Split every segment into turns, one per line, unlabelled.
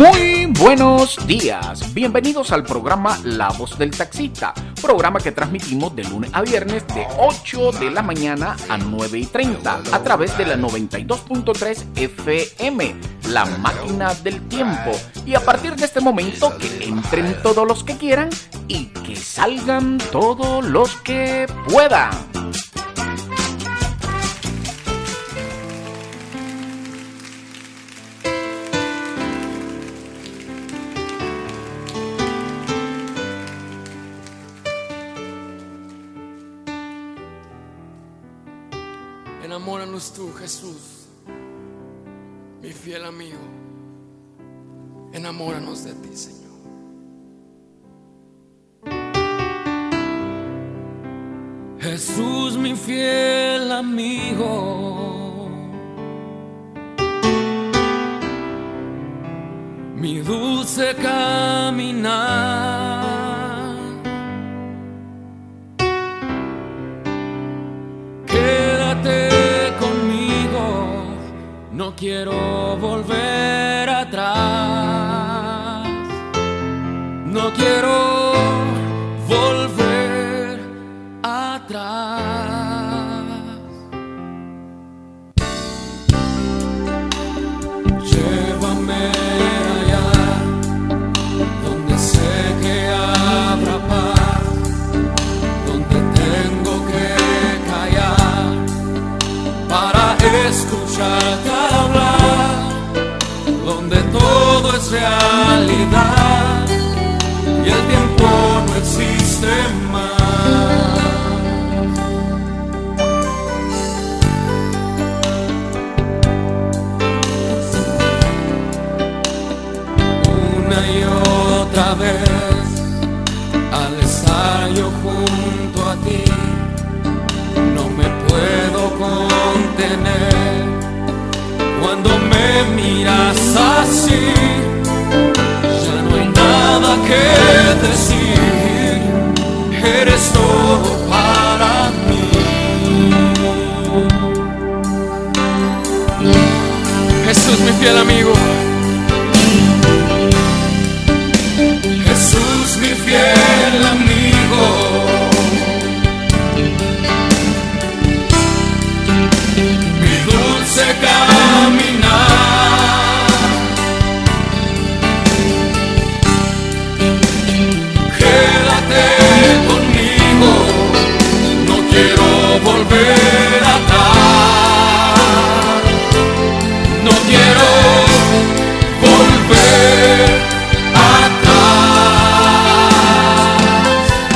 Muy buenos días, bienvenidos al programa La Voz del Taxista, programa que transmitimos de lunes a viernes de 8 de la mañana a 9:30 a través de la 92.3 FM, La Máquina del Tiempo. Y a partir de este momento que entren todos los que quieran y que salgan todos los que puedan.
Enamóranos tú, Jesús, mi fiel amigo. Enamóranos de ti, Señor.
Jesús, mi fiel amigo, mi dulce caminar. Quédate conmigo, no quiero volver atrás. No quiero volver atrás. Llévame allá donde sé que habrá paz, donde tengo que callar para escucharte hablar, donde todo es realidad y el tiempo no existe más. Una y otra vez, al estar yo junto a ti, no me puedo contener. Cuando me miras así, ya no hay nada que decir, eres todo para mí.
Jesús, mi fiel amigo.
Jesús, mi fiel amigo, mi dulce caminar. Quédate conmigo, no quiero volver atrás. No quiero volver atrás.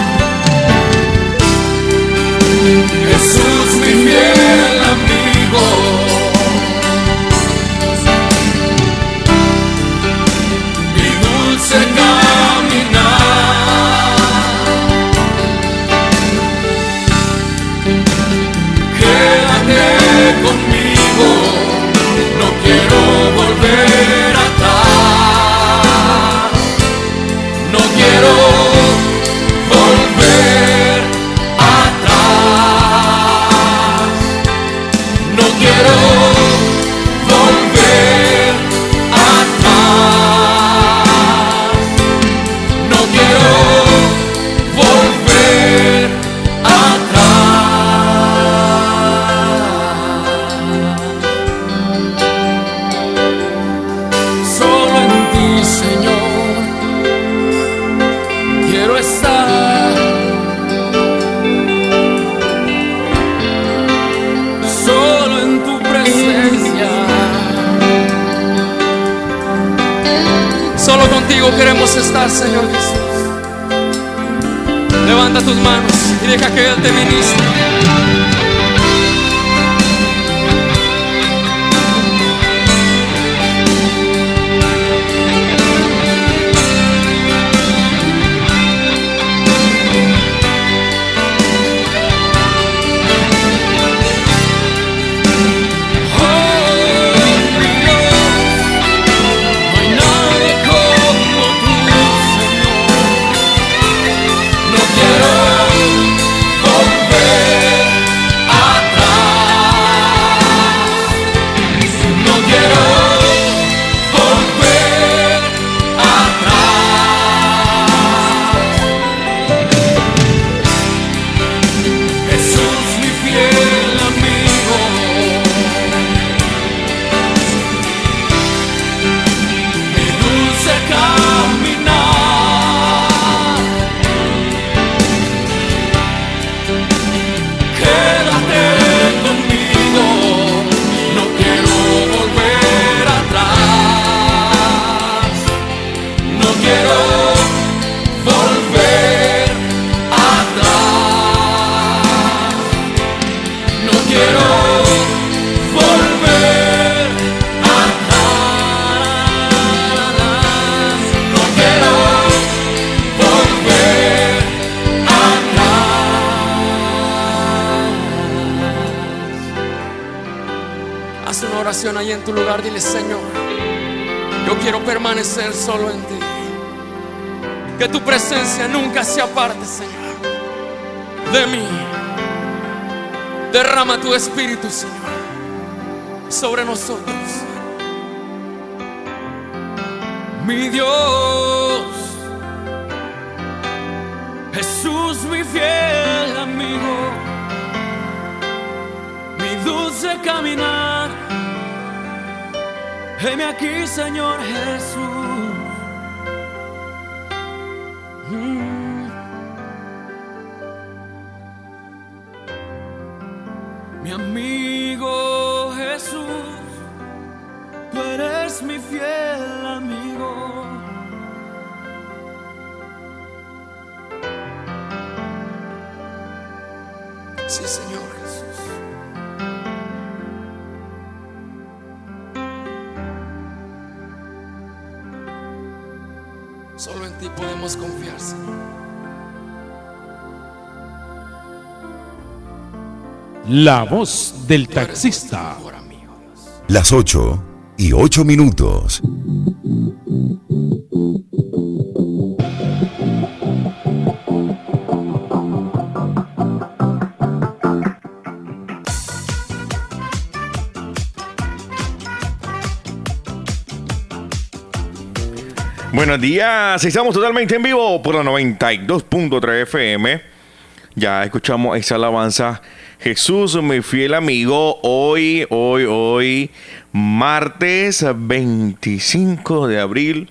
Jesús, mi fiel amigo, mi dulce caminar. Quédate conmigo, no quiero volver atrás. No quiero volver atrás. No quiero volver atrás. No quiero volver atrás. Solo en ti, Señor, quiero estar. Solo en tu presencia.
Solo contigo queremos estar, Señor Jesús. Levanta tus manos y deja que Él te ministre.
No quiero volver Haz una oración ahí en tu lugar. Dile: Señor, yo quiero permanecer solo en ti. Que tu presencia nunca se aparte, Señor, de mí. Derrama tu espíritu, Señor, sobre nosotros. Mi Dios, Jesús, mi fiel amigo, mi dulce caminar. Heme aquí, Señor Jesús. Mi amigo Jesús, tú eres mi fiel amigo. Sí, Señor Jesús. Solo en ti podemos confiar, Señor.
La voz del taxista.
Las 8:08.
Buenos días, estamos totalmente en vivo por la 92.3 FM. Ya escuchamos esa alabanza. Jesús, mi fiel amigo, hoy, martes 25 de abril,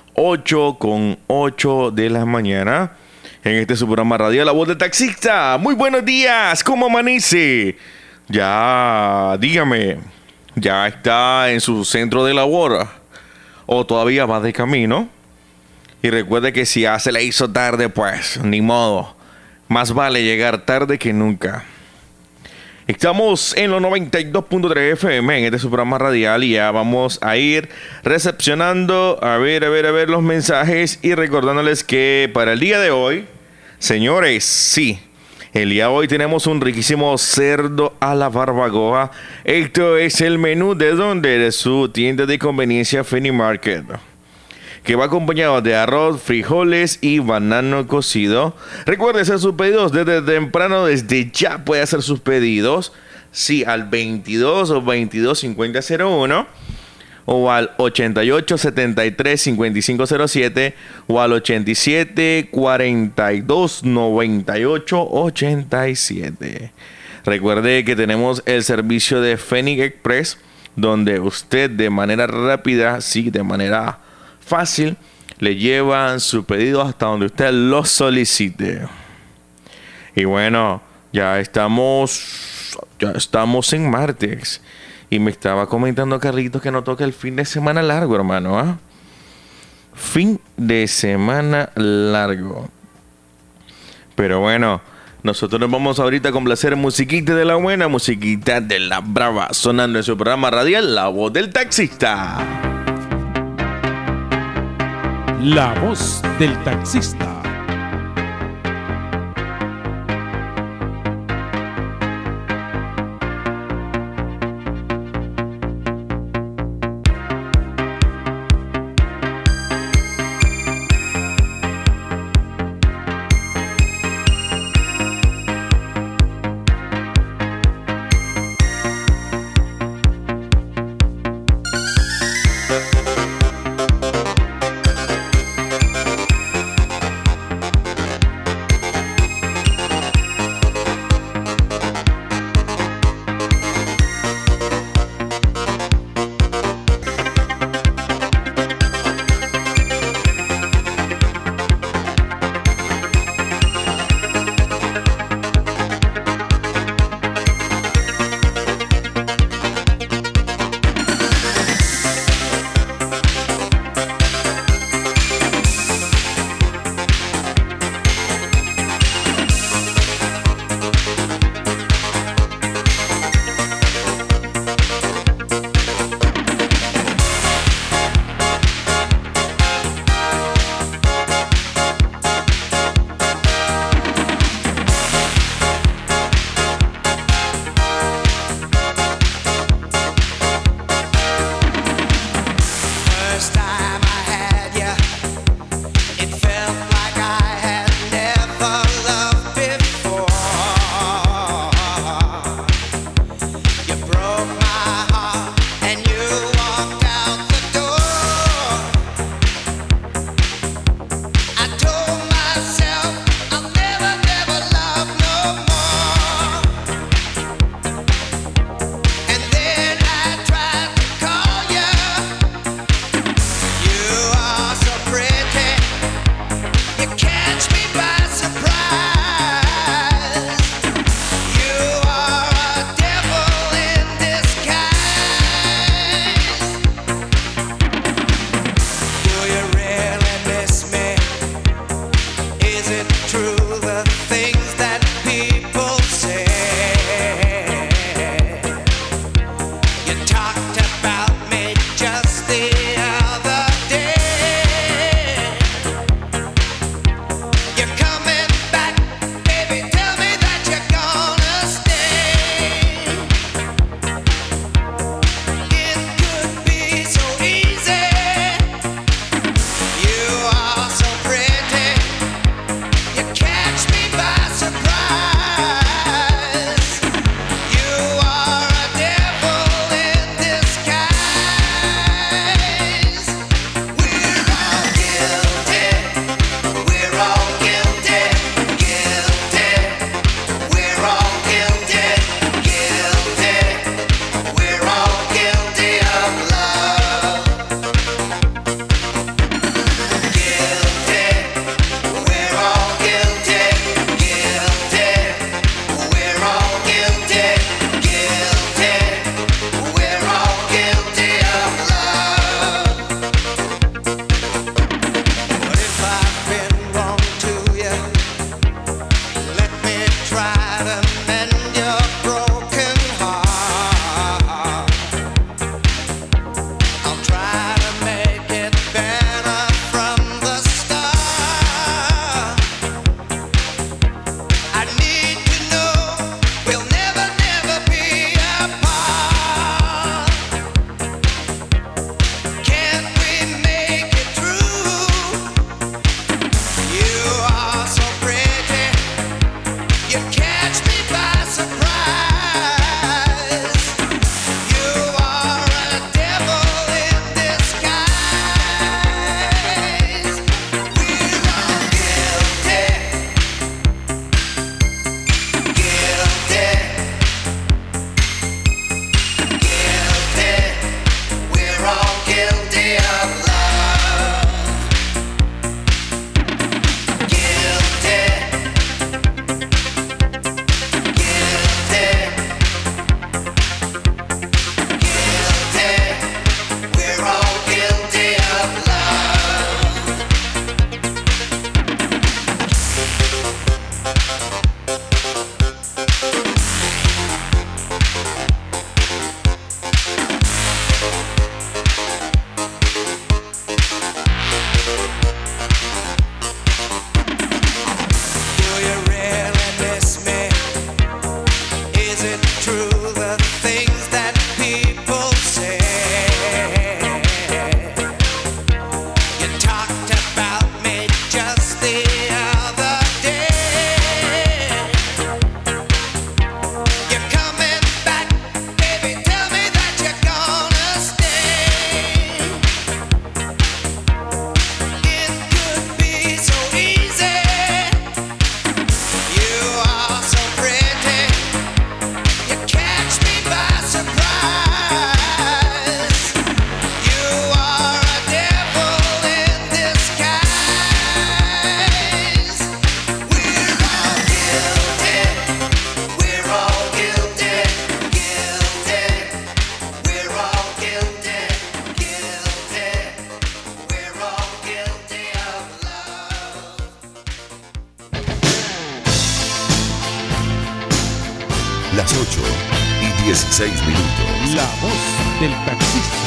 8:08 de la mañana, en este su programa radial La Voz del Taxista. Muy buenos días, ¿cómo amanece? Ya, dígame, ¿ya está en su centro de labor o todavía va de camino? Y recuerde que si ya se le hizo tarde, pues ni modo, más vale llegar tarde que nunca. Estamos en los 92.3 FM en este su programa radial y ya vamos a ir recepcionando, a ver los mensajes y recordándoles que para el día de hoy, señores, sí, el día de hoy tenemos un riquísimo cerdo a la barbacoa. Esto es el menú de su tienda de conveniencia Feni Market, que va acompañado de arroz, frijoles y banano cocido. Recuerde hacer sus pedidos desde temprano, desde ya puede hacer sus pedidos. Sí, al 22 o 22 5001 o al 88 73 5507 o al 87 42 98 87. Recuerde que tenemos el servicio de Fenix Express, donde usted de manera rápida, sí, de manera fácil, le llevan su pedido hasta donde usted lo solicite. Y bueno, ya estamos en martes. Y me estaba comentando Carlitos que no toca el fin de semana largo, hermano, ¿ah? Fin de semana largo. Pero bueno, nosotros nos vamos ahorita a complacer musiquita de la buena, musiquita de la brava, sonando en su programa radial La Voz del Taxista.
La Voz del Taxista.
it true, the things that people say? You talked about me just the other day. You're coming back, baby, tell me that you're gonna stay. It could be so easy. You are so pretty, you catch me by surprise. You are a devil in disguise. We're all guilty, we're all guilty, guilty. We're all guilty, guilty. We're all guilty of love.
Las 8:16.
La voz del taxista.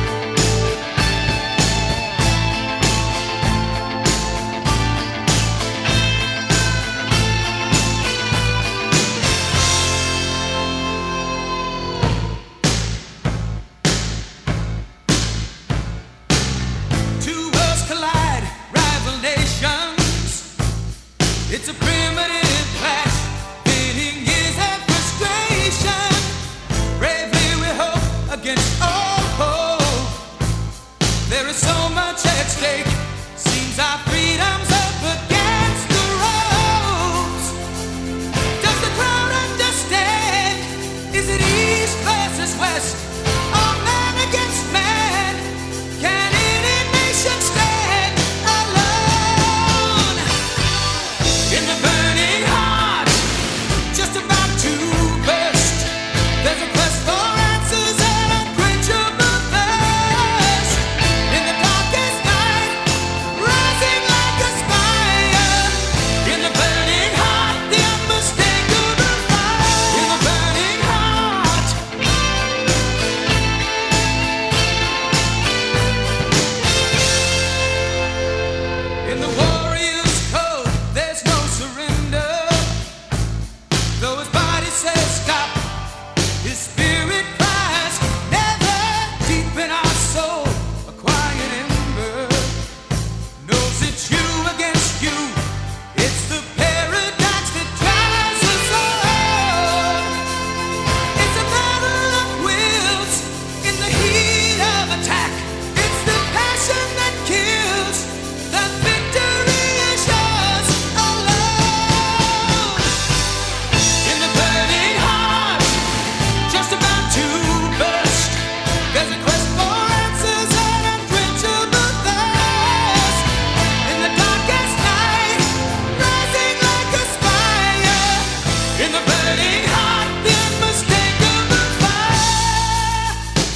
Two worlds collide, rival nations. It's a primitive clash, pitting years of frustration. Bravely we hope against all hope. There is so much at stake. Seems our freedom's up against the ropes. Does the crowd understand? Is it east versus west? Or man against man? Can any nation stand alone? In the burning heart, just about to burst, there's a quest for answers and unquenchable thirst. In the darkest night, rising like a spire. In the burning heart, the unmistakable fire. In the burning heart. In the warrior's code, there's no surrender. Though his body says stop, his spirit cries never. Deep in our soul, a quiet ember knows it's you against you. It's the paradox that drives us all. It's a battle of wills in the heat of attack. It's the passion that kills. The victory is yours alone. In the burning heart, just about to burst, there's a quest for answers and unquenchable thirst. In the darkest night, rising like a spire. In the burning heart, the unmistakable fire.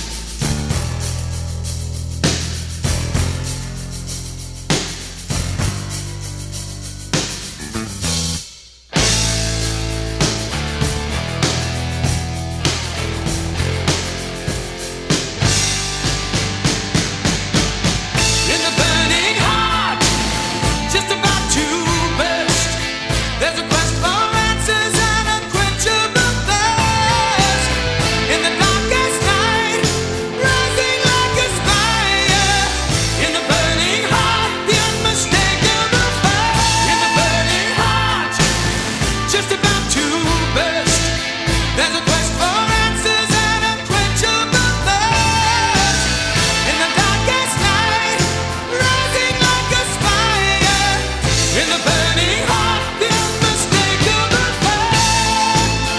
In the burning heart, just about to burst, there's a quest for answers and unquenchable thirst. In the darkest night, rising like a spire. In the burning heart, the unmistakable fire. In the burning heart, just about to burst, there's a quest for answers and unquenchable thirst. In the darkest night, rising like a spire. In the burning heart, the unmistakable fire.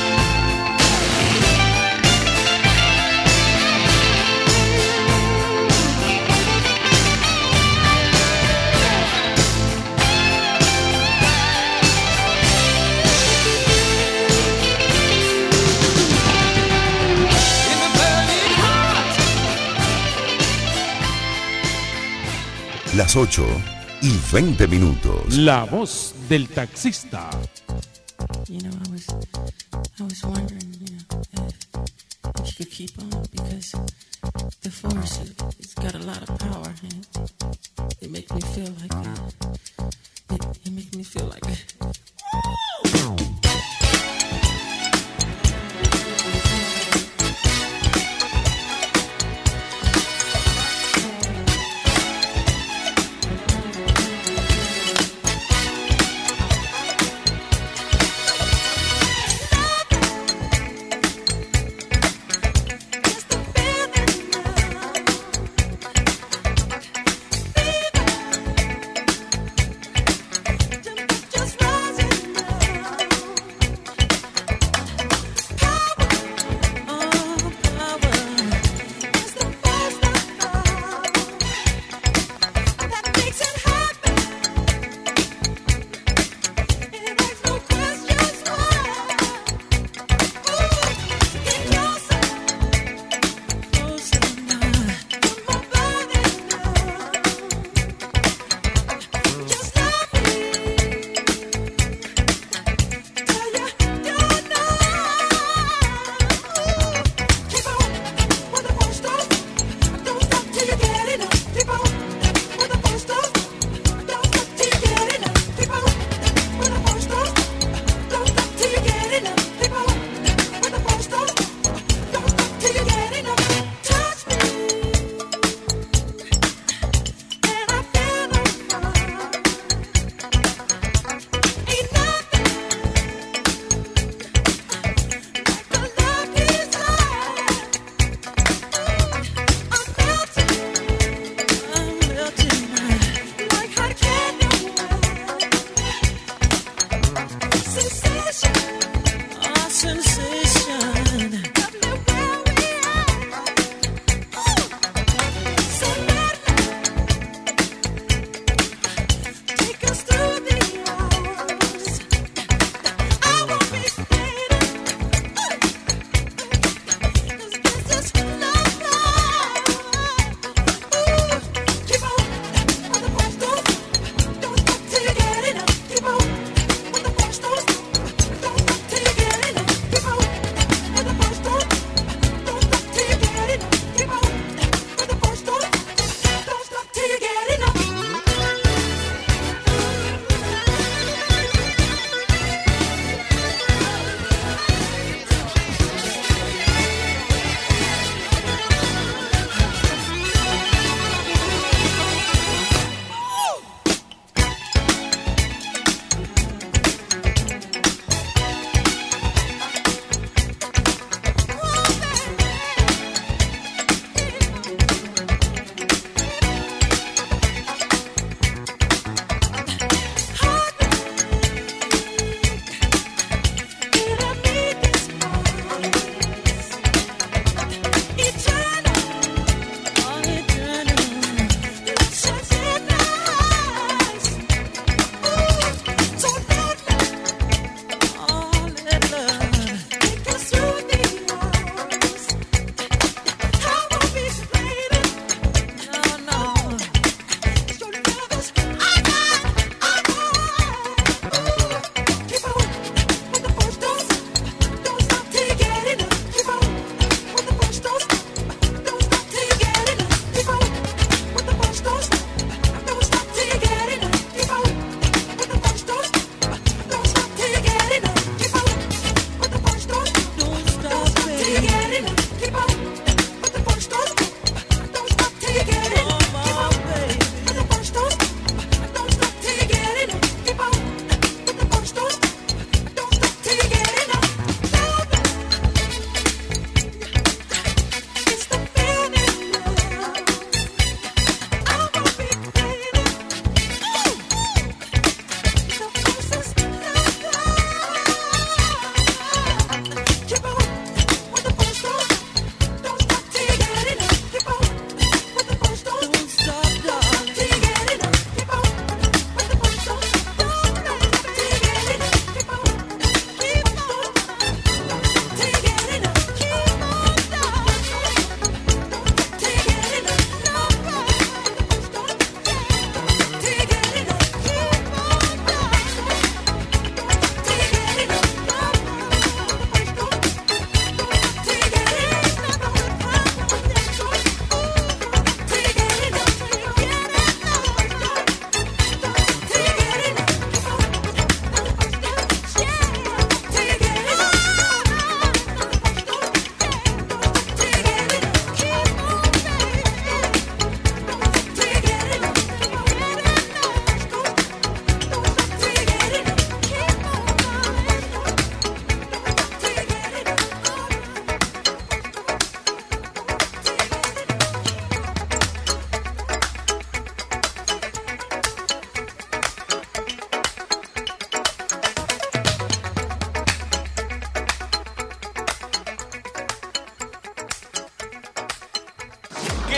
In the burning heart.
Las 8:20.
La voz del taxista.
You know, I was wondering, if you could keep on, because the force, it's got a lot of power, and it makes me feel like it makes me feel like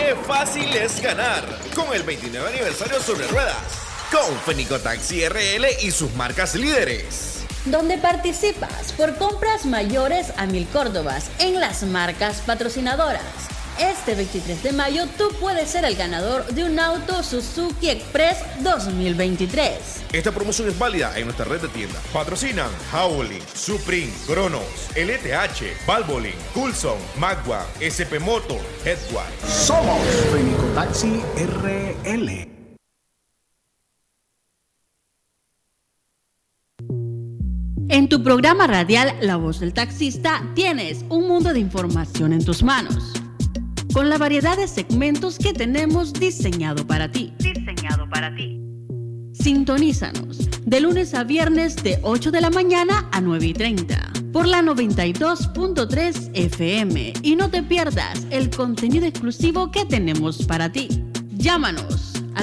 ¡Qué fácil es ganar! Con el 29 aniversario sobre ruedas, con Fenicotaxi RL y sus marcas líderes.
Donde participas por compras mayores a 1,000 córdobas en las marcas patrocinadoras. Este 23 de mayo tú puedes ser el ganador de un auto Suzuki Express 2023.
Esta promoción es válida en nuestra red de tiendas. Patrocinan Howling, Supreme, Cronos, LTH, Valvoline, Coulson, Magua, SP Motor, Headway.
Somos Fenicotaxi RL.
En tu programa radial La Voz del Taxista tienes un mundo de información en tus manos, con la variedad de segmentos que tenemos diseñado para ti. Sintonízanos de lunes a viernes de 8 de la mañana a 9:30 por la 92.3 FM y no te pierdas el contenido exclusivo que tenemos para ti. Llámanos al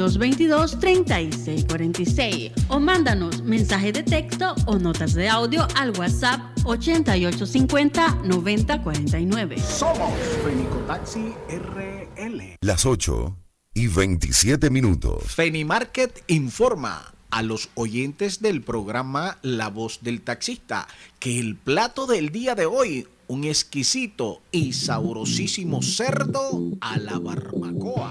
2222-3646 o mándanos mensaje de texto o notas de audio al WhatsApp 8850-9049.
Somos Fenicotaxi RL.
Las 8:27.
Fenimarket informa a los oyentes del programa La Voz del Taxista que el plato del día de hoy, un exquisito y sabrosísimo cerdo a la barbacoa.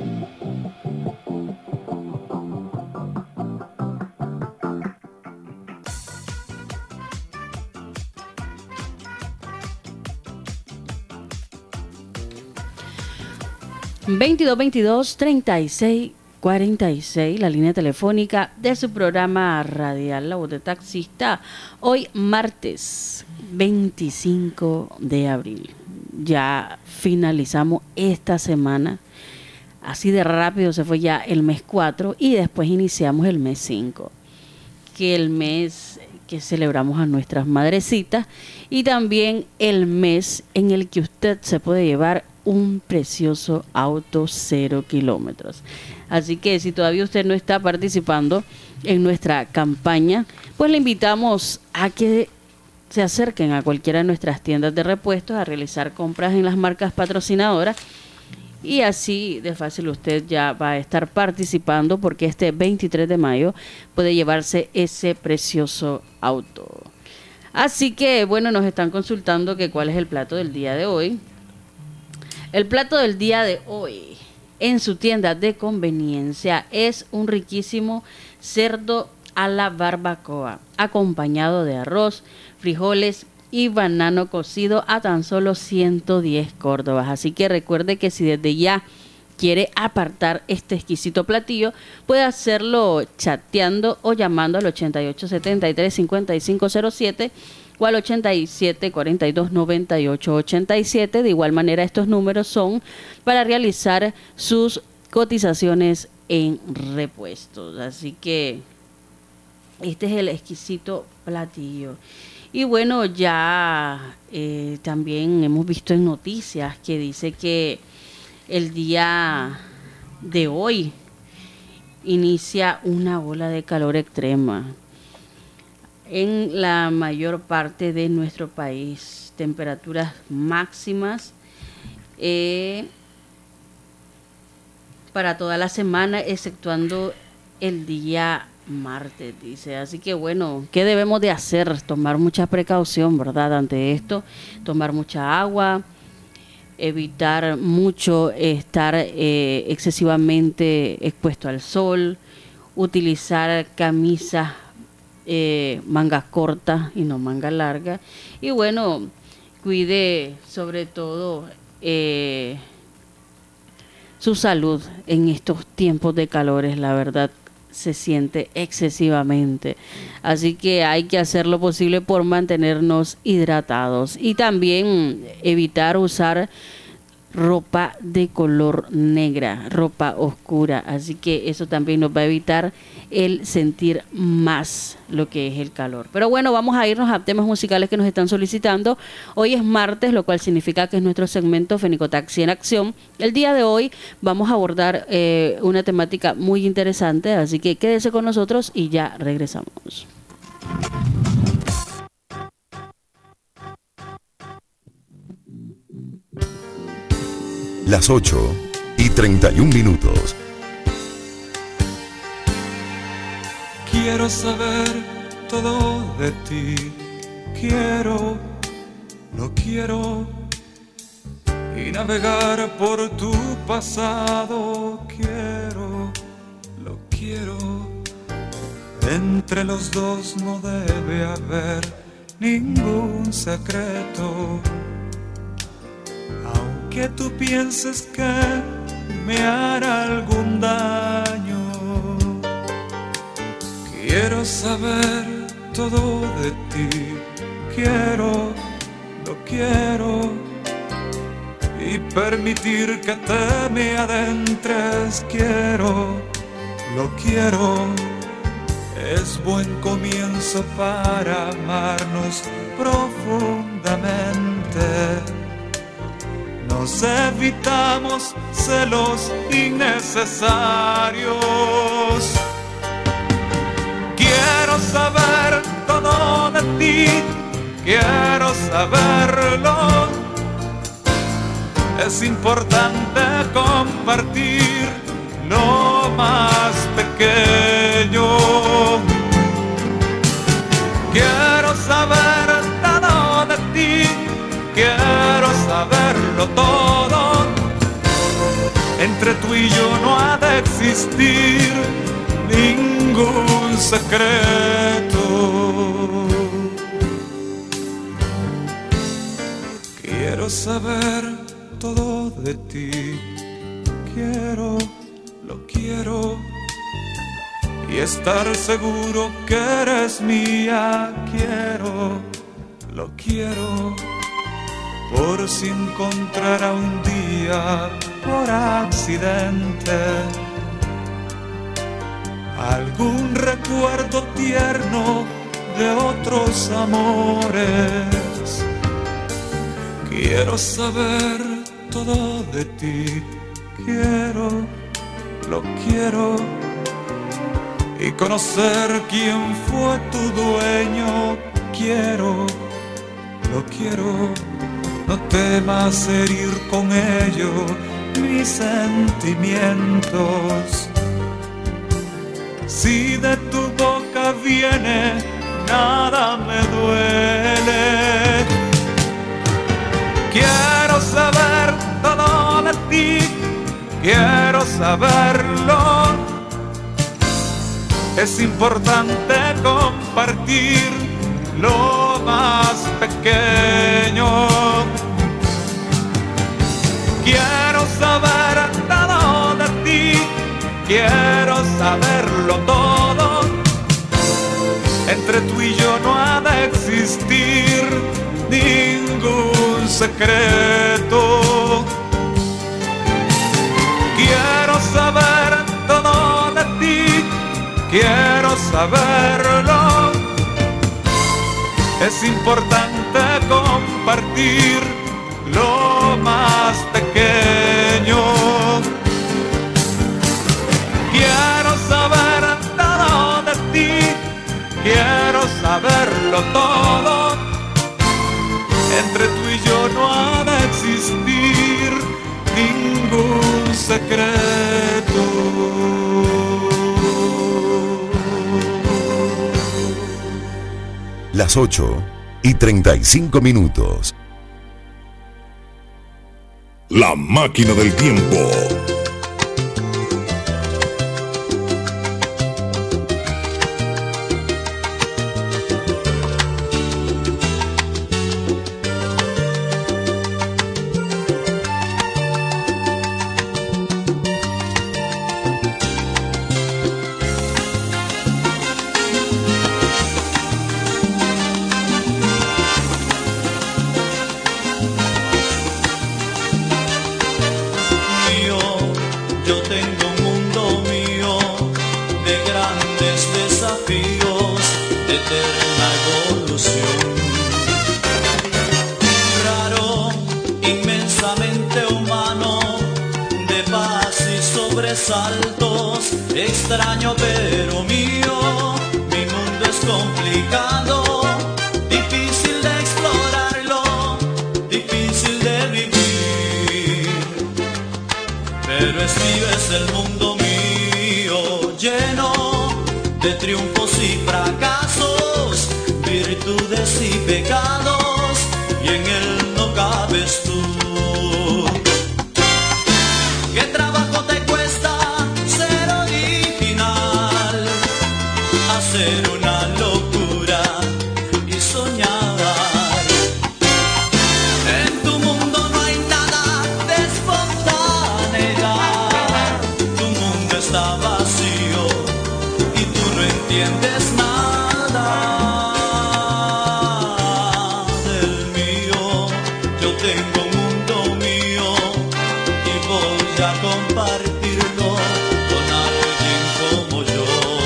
(2222-3646) la línea telefónica de su programa radial La Voz del Taxista. Hoy martes 25 de abril. Ya finalizamos esta semana. Así de rápido se fue ya el mes 4 y después iniciamos el mes 5, que el mes que celebramos a nuestras madrecitas y también el mes en el que usted se puede llevar un precioso auto 0 kilómetros. Así que si todavía usted no está participando en nuestra campaña, pues le invitamos a que se acerquen a cualquiera de nuestras tiendas de repuestos a realizar compras en las marcas patrocinadoras y así de fácil usted ya va a estar participando porque este 23 de mayo puede llevarse ese precioso auto. Así que bueno, nos están consultando que cuál es el plato del día de hoy. El plato del día de hoy en su tienda de conveniencia es un riquísimo cerdo a la barbacoa, acompañado de arroz, frijoles y banano cocido a tan solo 110 córdobas. Así que recuerde que si desde ya quiere apartar este exquisito platillo, puede hacerlo chateando o llamando al 8873-5507 o al 87429887. De igual manera, estos números son para realizar sus cotizaciones en repuestos. Así que este es el exquisito platillo. Y bueno, ya también hemos visto en noticias que dice que el día de hoy inicia una ola de calor extrema en la mayor parte de nuestro país. Temperaturas máximas para toda la semana, exceptuando el día martes, dice. Así que bueno, ¿qué debemos de hacer? Tomar mucha precaución, ¿verdad? Ante esto, tomar mucha agua, evitar mucho estar excesivamente expuesto al sol, utilizar camisas mangas cortas y no manga larga, y bueno, cuide sobre todo su salud en estos tiempos de calores. La verdad se siente excesivamente, así que hay que hacer lo posible por mantenernos hidratados y también evitar usar ropa de color negra, ropa oscura, así que eso también nos va a evitar el sentir más lo que es el calor. Pero bueno, vamos a irnos a temas musicales que nos están solicitando. Hoy es martes, lo cual significa que es nuestro segmento Fenicotaxi en Acción. El día de hoy vamos a abordar una temática muy interesante, así que quédese con nosotros y ya regresamos.
Las 8:31.
Quiero saber todo de ti. Lo quiero. Y navegar por tu pasado. Lo quiero. Entre los dos no debe haber ningún secreto. Aunque tú pienses que me hará algún daño, quiero saber todo de ti. Lo quiero. Y permitir que te me adentres. Lo quiero. Es buen comienzo para amarnos profundamente. Nos evitamos celos innecesarios. Quiero saber todo de ti. Quiero saberlo. Es importante compartir lo más pequeño. Quiero saber todo de ti. Quiero saberlo todo. Entre tú y yo no ha de existir ningún secreto. Quiero saber todo de ti. Lo quiero. Y estar seguro que eres mía. Lo quiero. Por si encontrara un día por accidente algún recuerdo tierno de otros amores. Quiero saber todo de ti. Lo quiero. Y conocer quién fue tu dueño. Lo quiero. No temas herir con ello mis sentimientos. Si de tu boca viene, nada me duele. Quiero saber todo de ti. Quiero saberlo. Es importante compartir lo más pequeño. Quiero saber todo de ti. Quiero saberlo todo. Entre tú y yo no ha de existir ningún secreto. Quiero saber todo de ti. Quiero saberlo. Es importante compartir lo más pequeño. Quiero saber todo de ti. Quiero saberlo todo. Entre tú y yo no ha de existir ningún secreto.
Las 8:35.
La máquina del tiempo.
Saltos, extraño pero mío, mi mundo es complicado, difícil de explorarlo, difícil de vivir. el mundo mío, lleno de triunfos y fracasos, virtudes y pecados, y en él no cabes tú. ¿Qué trabajo te cuesta ser original? Hacer una locura y soñar. En tu mundo no hay nada de espontaneidad. Tu mundo está vacío y tú no entiendes nada del mío. Yo tengo un mundo mío y voy a compartirlo con alguien como yo.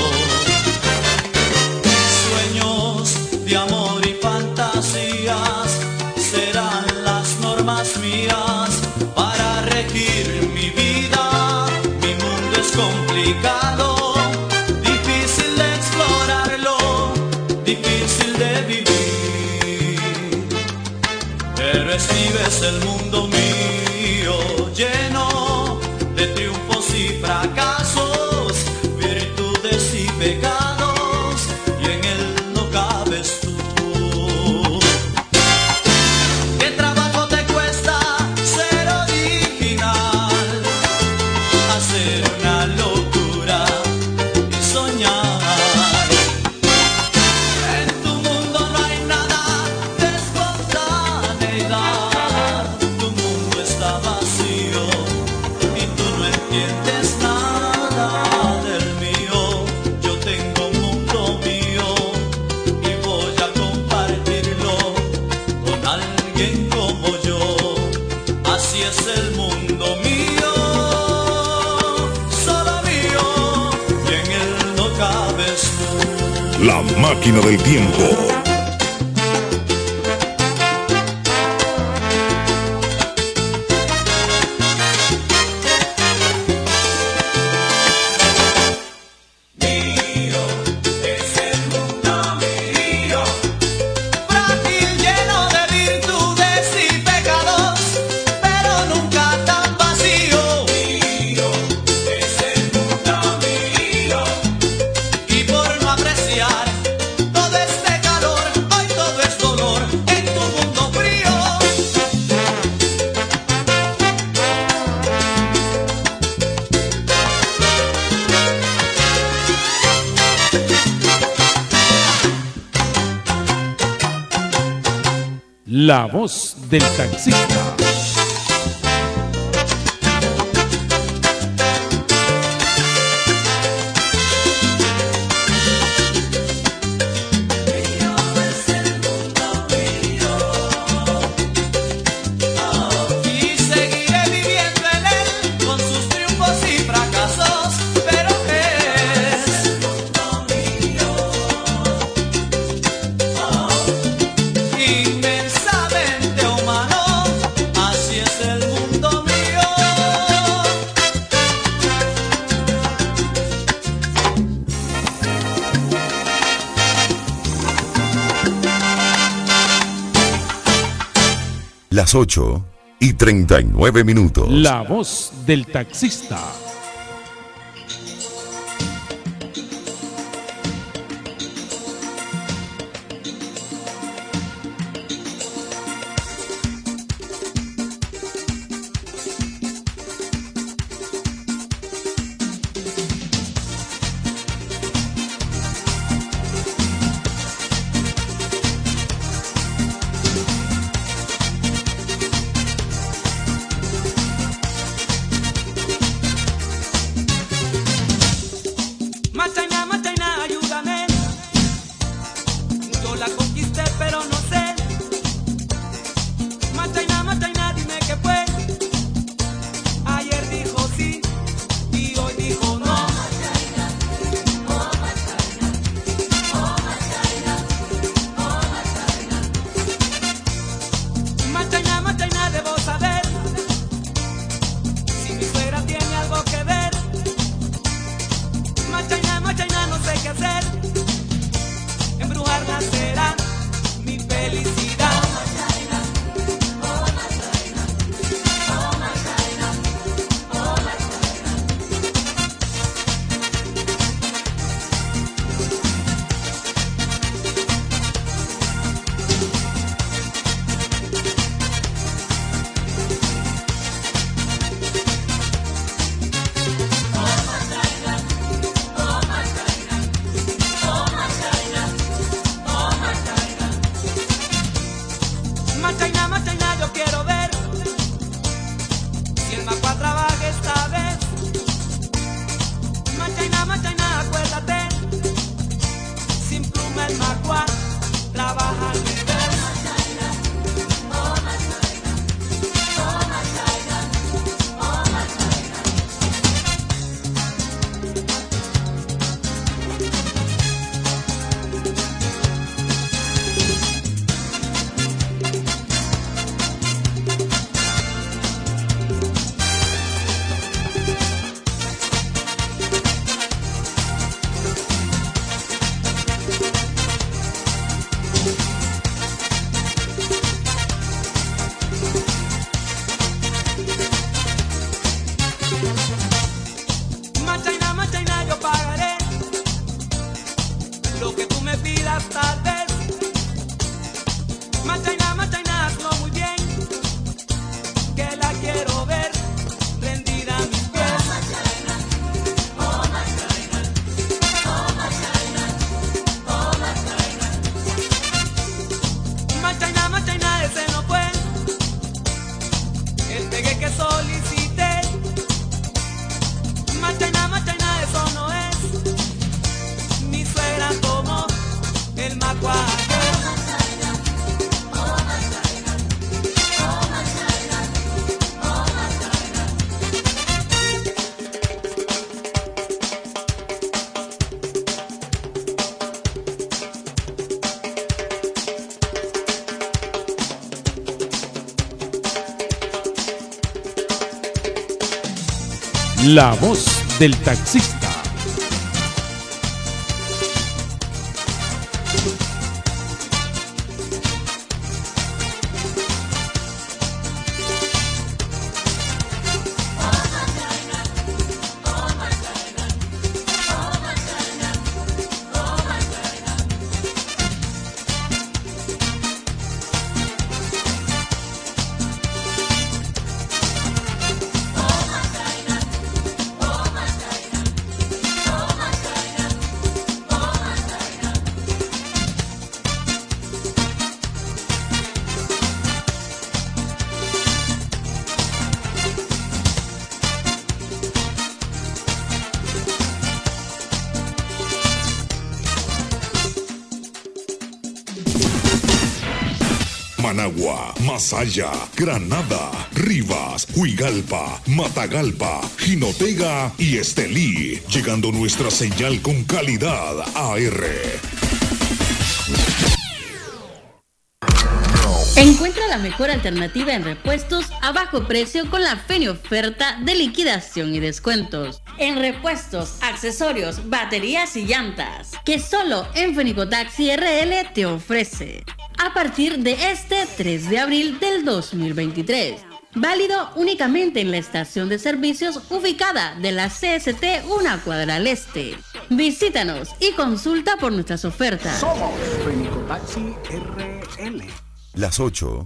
Sueños de amor y fantasías serán las normas mías para regir mi vida. Mi mundo es complicado, difícil de explorarlo, difícil de vivir. Pero escribes el mundo mío, lleno de triunfos y fracasos, virtudes y pecados, y en él no cabes tú. ¿Qué trabajo te cuesta ser original? Hacer una locura y soñar. En tu mundo no hay nada de espontaneidad. Tu mundo está vacío y tú no entiendes nada del mío. Yo tengo un mundo mío y voy a compartirlo con alguien como yo. Así es el mundo mío, solo mío, y en él no cabes tú.
La máquina del tiempo.
Mío es el mundo mío,
Frágil, lleno de virtudes y pecados, pero nunca tan vacío.
mío es el mundo mío,
Y por no apreciar todo este calor, hoy todo es dolor en tu mundo frío.
La voz del taxista.
Y seguiré viviendo en él con sus triunfos y fracasos, pero es inmensamente humano. Así es el mundo mío.
Las 8:39.
La voz del taxista. La voz del taxista.
Managua, Masaya, Granada, Rivas, Huigalpa, Matagalpa, Jinotega y Estelí, llegando nuestra señal con calidad AR.
Encuentra la mejor alternativa en repuestos a bajo precio con la Feni oferta de liquidación y descuentos. En repuestos, accesorios, baterías y llantas, que solo en Fenicotaxi RL te ofrece. A partir de este 3 de abril del 2023. Válido únicamente en la estación de servicios ubicada de la CST una cuadra al este. Visítanos y consulta por nuestras ofertas.
Somos Fenicotaxi RL.
Las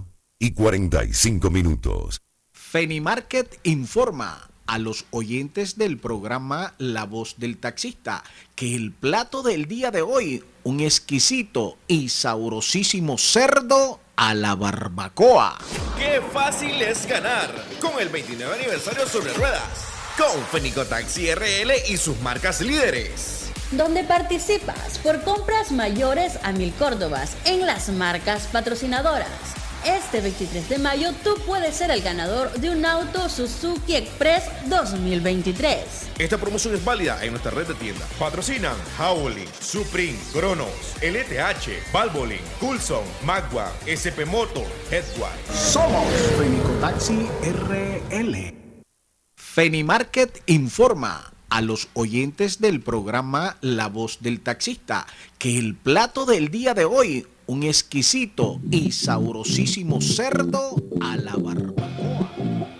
8:45.
Fenimarket informa a los oyentes del programa La Voz del Taxista que el plato del día de hoy, un exquisito y sabrosísimo cerdo a la barbacoa.
¡Qué fácil es ganar! Con el 29 aniversario sobre ruedas, con Fenicotaxi RL y sus marcas líderes.
Donde participas por compras mayores a 1,000 córdobas en las marcas patrocinadoras. Este 23 de mayo tú puedes ser el ganador de un auto Suzuki Express 2023.
Esta promoción es válida en nuestra red de tiendas. Patrocinan Howling, Supreme, Cronos, LTH, Valvoline, Coulson, Magua, SP Moto, Headway.
Somos Fenicotaxi RL. Fenimarket informa a los oyentes del programa La Voz del Taxista que el plato del día de hoy, un exquisito y sabrosísimo cerdo a la barbacoa.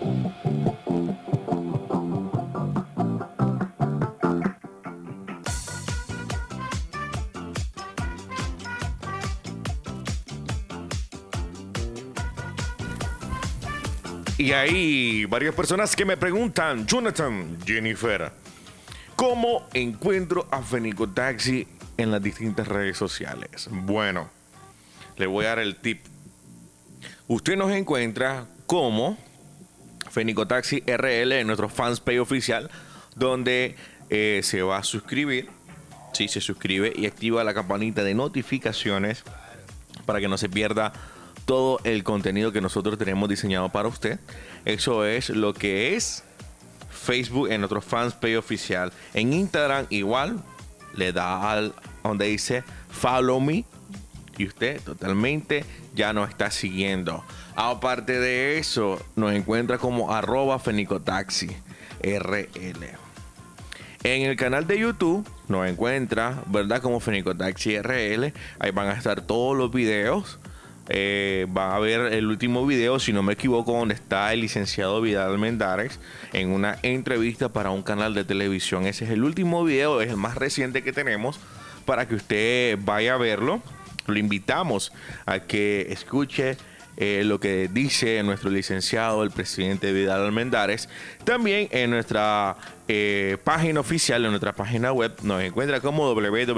Y hay varias personas que me preguntan, Jonathan, Jennifer, ¿cómo encuentro a Fenicotaxi en las distintas redes sociales? Bueno, le voy a dar el tip. Usted nos encuentra como Fenicotaxi RL en nuestro fanpage oficial, donde se va a suscribir. Sí, se suscribe y activa la campanita de notificaciones para que no se pierda todo el contenido que nosotros tenemos diseñado para usted. Eso es lo que es Facebook en nuestro fanpage oficial. En Instagram igual, le da al donde dice follow me y usted totalmente ya nos está siguiendo. Aparte de eso, nos encuentra como @Fenicotaxi RL. En el canal de YouTube nos encuentra, ¿verdad? Como Fenicotaxi RL. Ahí van a estar todos los videos. Va a ver el último video, si no me equivoco, donde está el licenciado Vidal Almendares en una entrevista para un canal de televisión. Ese es el último video, es el más reciente que tenemos, para que usted vaya a verlo. Lo invitamos a que escuche lo que dice nuestro licenciado, el presidente Vidal Almendares. También en nuestra página oficial, en nuestra página web, nos encuentra como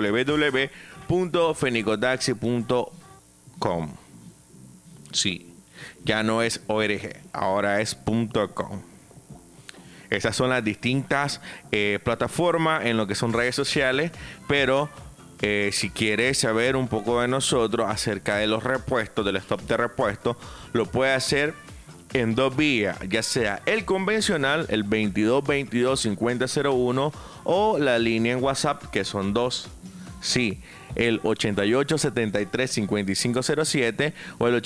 www.fenicotaxi.com. Sí, ya no es ORG, ahora es .com. Esas son las distintas plataformas en lo que son redes sociales, pero si quieres saber un poco de nosotros acerca de los repuestos, del stock de repuestos, lo puede hacer en dos vías, ya sea el convencional, el 2222-5001, o la línea en WhatsApp, que son dos. Sí, el 8873-5507 o el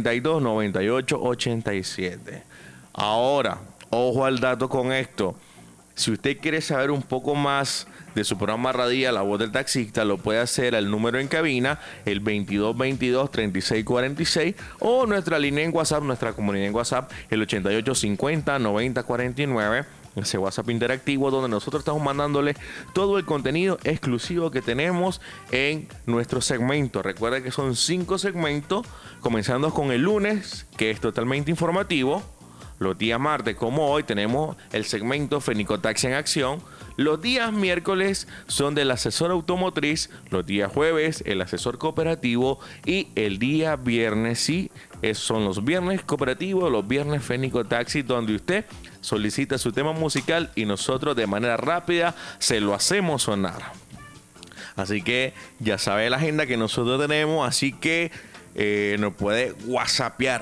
8742-9887. Ahora, ojo al dato con esto. Si usted quiere saber un poco más de su programa radial La Voz del Taxista, lo puede hacer al número en cabina, el 2222-3646, o nuestra línea en WhatsApp, nuestra comunidad en WhatsApp, el 8850-9049. Ese WhatsApp interactivo donde nosotros estamos mandándole todo el contenido exclusivo que tenemos en nuestro segmento. Recuerda que son 5 segmentos, comenzando con el lunes, que es totalmente informativo. Los días martes, como hoy, tenemos el segmento Fenicotaxi en Acción. Los días miércoles son del asesor automotriz. Los días jueves, el asesor cooperativo. Y el día viernes, sí, son los viernes cooperativos, los viernes Fenicotaxi, donde usted solicita su tema musical y nosotros de manera rápida se lo hacemos sonar. Así que ya sabe la agenda que nosotros tenemos, así que nos puede whatsappear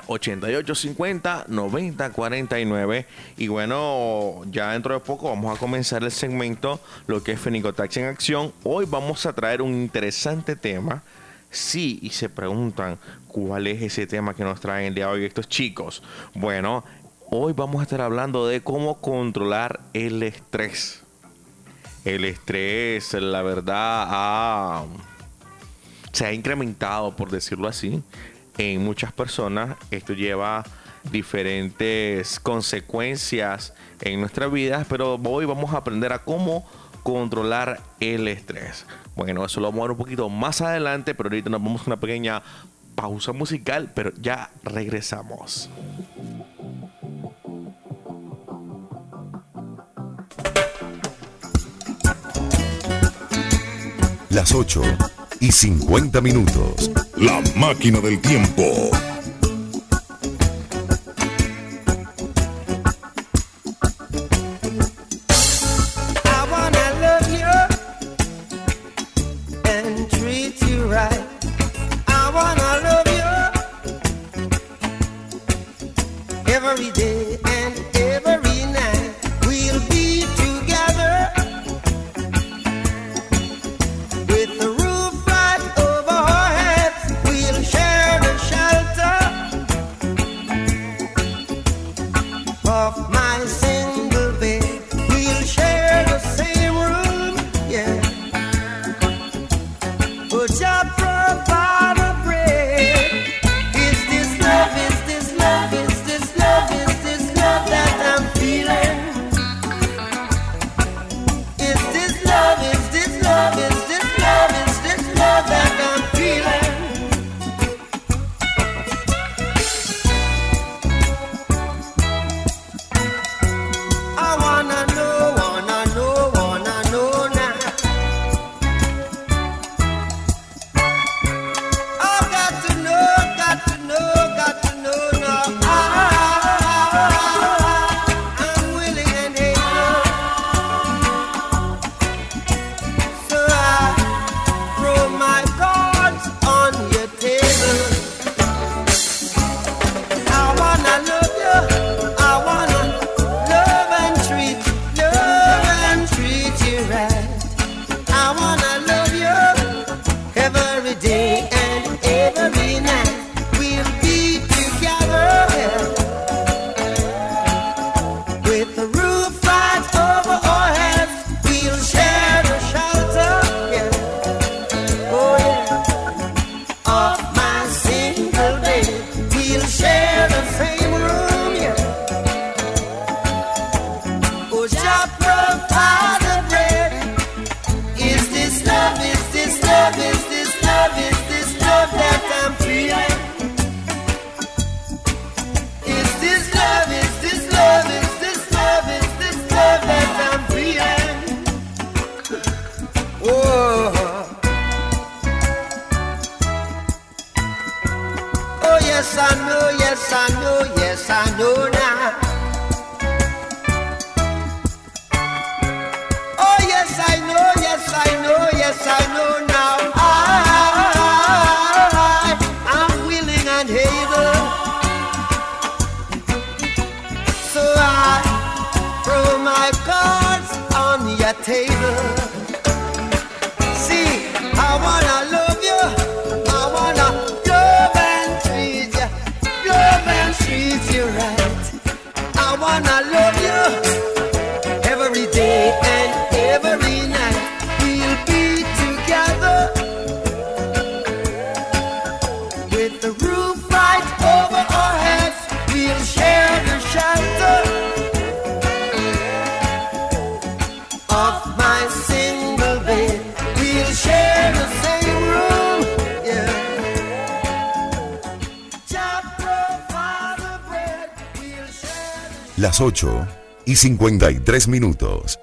8850-9049. Y bueno, ya dentro de poco vamos a comenzar el segmento, lo que es Fenicotaxi en Acción. Hoy vamos a traer un interesante tema. Sí, y se preguntan cuál es ese tema que nos traen el día de hoy estos chicos. Bueno, hoy vamos a estar hablando de cómo controlar el estrés. El estrés, la verdad, se ha incrementado, por decirlo así, en muchas personas. Esto lleva diferentes consecuencias en nuestras vidas, pero hoy vamos a aprender a cómo controlar el estrés. Bueno, eso lo vamos a ver un poquito más adelante, pero ahorita nos vamos a una pequeña pausa musical, pero ya regresamos.
Las 8:50.
La máquina del tiempo.
I wanna love you and treat you right. I wanna love you every day and every night. We'll be together with the roof right over our heads. We'll share the shelter of my single bed. We'll share the same room, yeah. But just provide a bread. Is this love? Is this love? Is this love? Is this love that I'm feeling? Is this love? Is this love? Is this love? Is this love that I'm feeling? I wanna know now. I've got to know now. I'm willing and able, so I throw my cards on your table. I wanna love you. I wanna love and treat you right. I wanna love you every day and every night. We'll be together with the roof right over our heads. We'll share the shelter, yeah. Oh yeah, of my single bed. We'll share the same room, yeah. Oh, just provide the bread. Is this love? Is this love? Is this love? Is this love that I'm feeling? Is this love? Is this love? Is this love? Is this love that I'm feeling? Oh, oh yes I know, yes I know, yes I know now. Oh yes I know, yes I know, yes I know now. I'm willing and able, so I throw my cards on your table. See, I wanna love you, I wanna love and treat you right. I wanna love you every day
Las 8:53 minutos.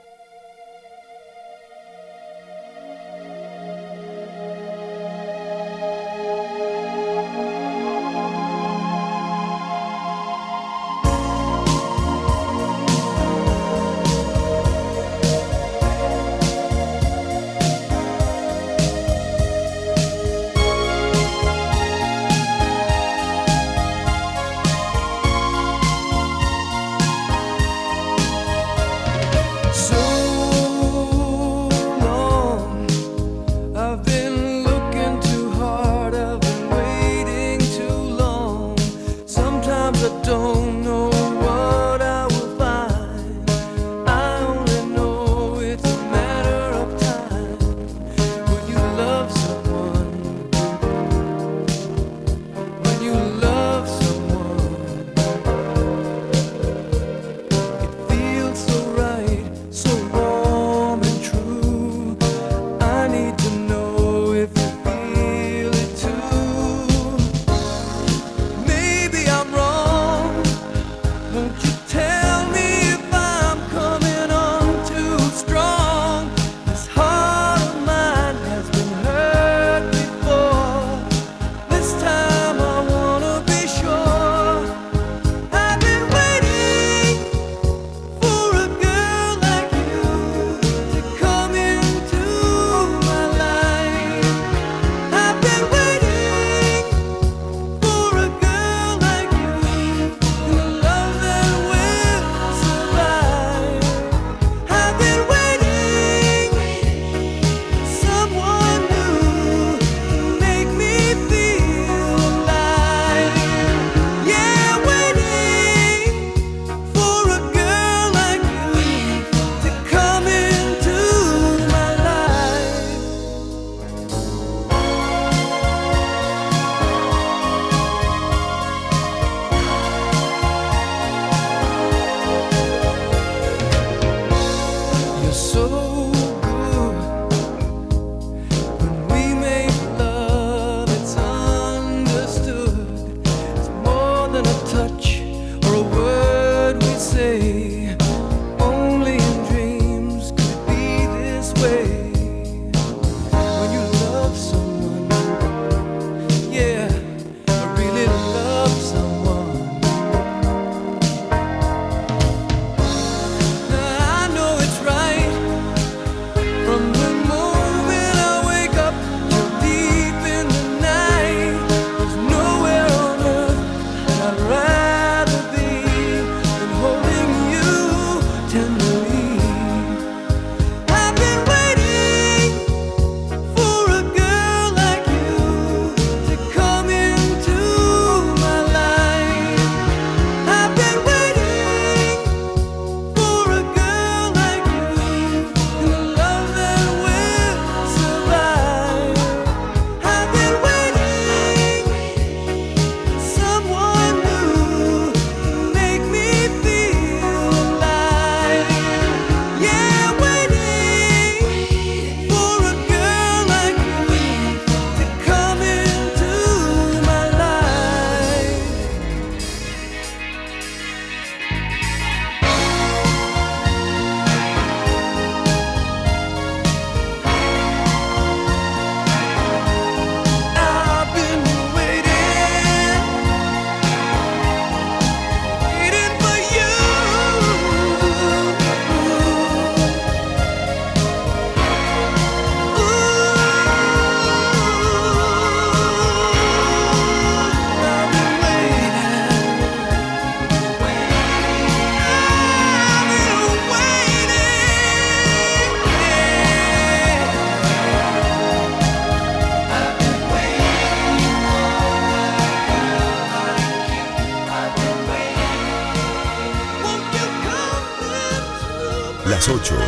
Las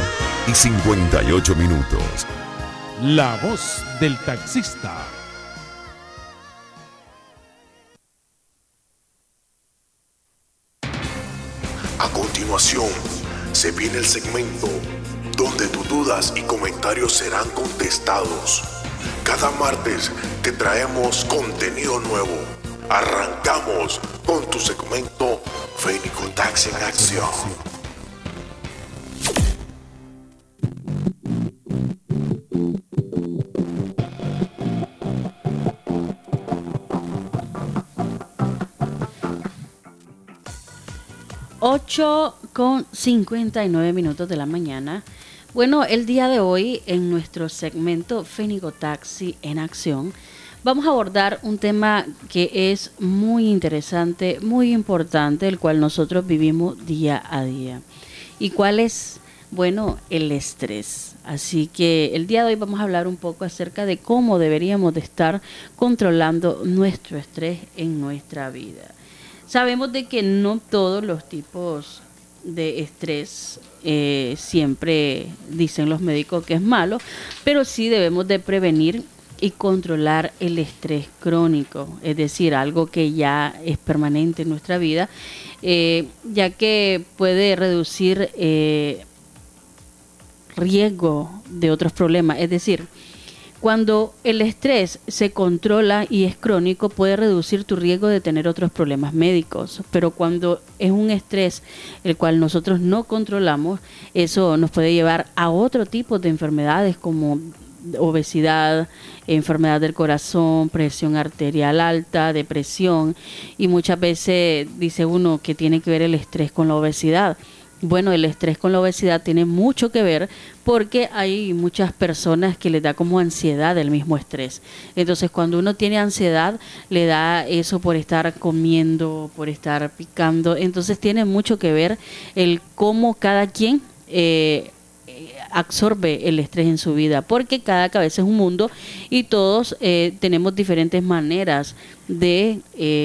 8:58 minutos.
La voz del taxista.
A continuación, se viene el segmento donde tus dudas y comentarios serán contestados. Cada martes te traemos contenido nuevo. Arrancamos con tu segmento Fénico Taxi en Acción.
8:59 de la mañana. Bueno, el día de hoy en nuestro segmento Fénico Taxi en Acción vamos a abordar un tema que es muy interesante, muy importante, el cual nosotros vivimos día a día. ¿Y cuál es? Bueno, el estrés. Así que el día de hoy vamos a hablar un poco acerca de cómo deberíamos de estar controlando nuestro estrés en nuestra vida. Sabemos de que no todos los tipos de estrés siempre dicen los médicos que es malo, pero sí debemos de prevenir y controlar el estrés crónico, es decir, algo que ya es permanente en nuestra vida, ya que puede reducir riesgo de otros problemas, es decir, cuando el estrés se controla y es crónico, puede reducir tu riesgo de tener otros problemas médicos. Pero cuando es un estrés el cual nosotros no controlamos, eso nos puede llevar a otro tipo de enfermedades como obesidad, enfermedad del corazón, presión arterial alta, depresión. Y muchas veces dice uno que tiene que ver el estrés con la obesidad. Bueno, el estrés con la obesidad tiene mucho que ver porque hay muchas personas que les da como ansiedad el mismo estrés. Entonces, cuando uno tiene ansiedad, le da eso por estar comiendo, por estar picando. Entonces, tiene mucho que ver el cómo cada quien absorbe el estrés en su vida, porque cada cabeza es un mundo y todos tenemos diferentes maneras de...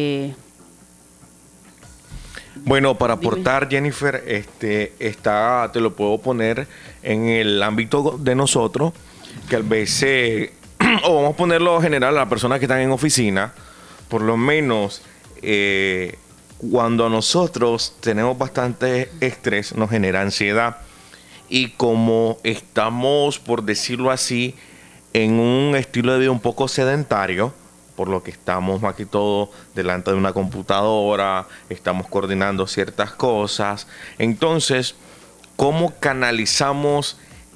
Bueno, para aportar, Jennifer, te lo puedo poner en el ámbito de nosotros, que a veces, o vamos a ponerlo general a las personas que están en oficina, por lo menos cuando nosotros tenemos bastante estrés, nos genera ansiedad. Y como estamos, por decirlo así, en un estilo de vida un poco sedentario, por lo que estamos más que todo delante de una computadora, estamos coordinando ciertas cosas. Entonces, ¿cómo canalizamos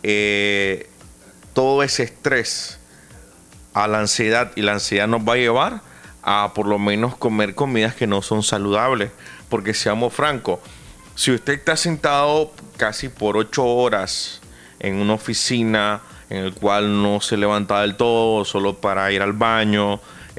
todo ese estrés a la ansiedad? Y la ansiedad nos va a llevar a por lo menos comer comidas que no son saludables. Porque seamos francos, si usted está sentado casi por 8 horas en una oficina en el cual no se levanta del todo, solo para ir al baño,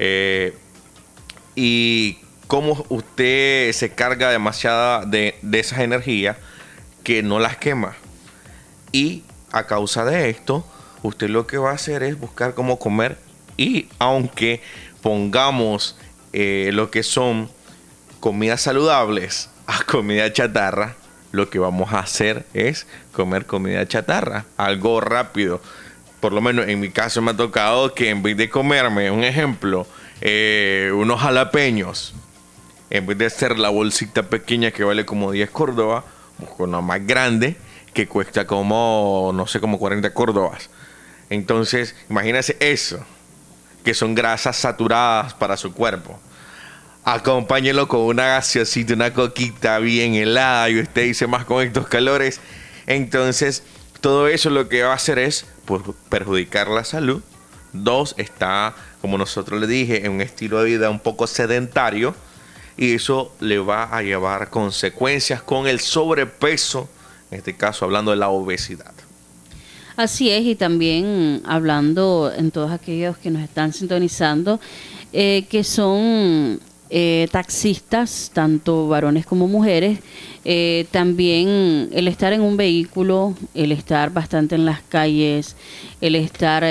y cómo usted se carga demasiada de esas energías que no las quema, y a causa de esto usted lo que va a hacer es buscar cómo comer, y aunque pongamos lo que son comidas saludables a comida chatarra, lo que vamos a hacer es comer comida chatarra, algo rápido. Por lo menos en mi caso me ha tocado que en vez de comerme, un ejemplo, unos jalapeños, en vez de hacer la bolsita pequeña que vale como 10 córdobas, busco una más grande que cuesta como, no sé, como 40 córdobas. Entonces, imagínense eso, que son grasas saturadas para su cuerpo. Acompáñelo con una gaseosita, una coquita bien helada, y usted dice más con estos calores. Entonces, todo eso lo que va a hacer es perjudicar la salud. 2, está, como nosotros le dije, en un estilo de vida un poco sedentario, y eso le va a llevar consecuencias con el sobrepeso, en este caso hablando de la obesidad.
Así es, y también hablando en todos aquellos que nos están sintonizando, que son taxistas, tanto varones como mujeres, también el estar en un vehículo, el estar bastante en las calles, el estar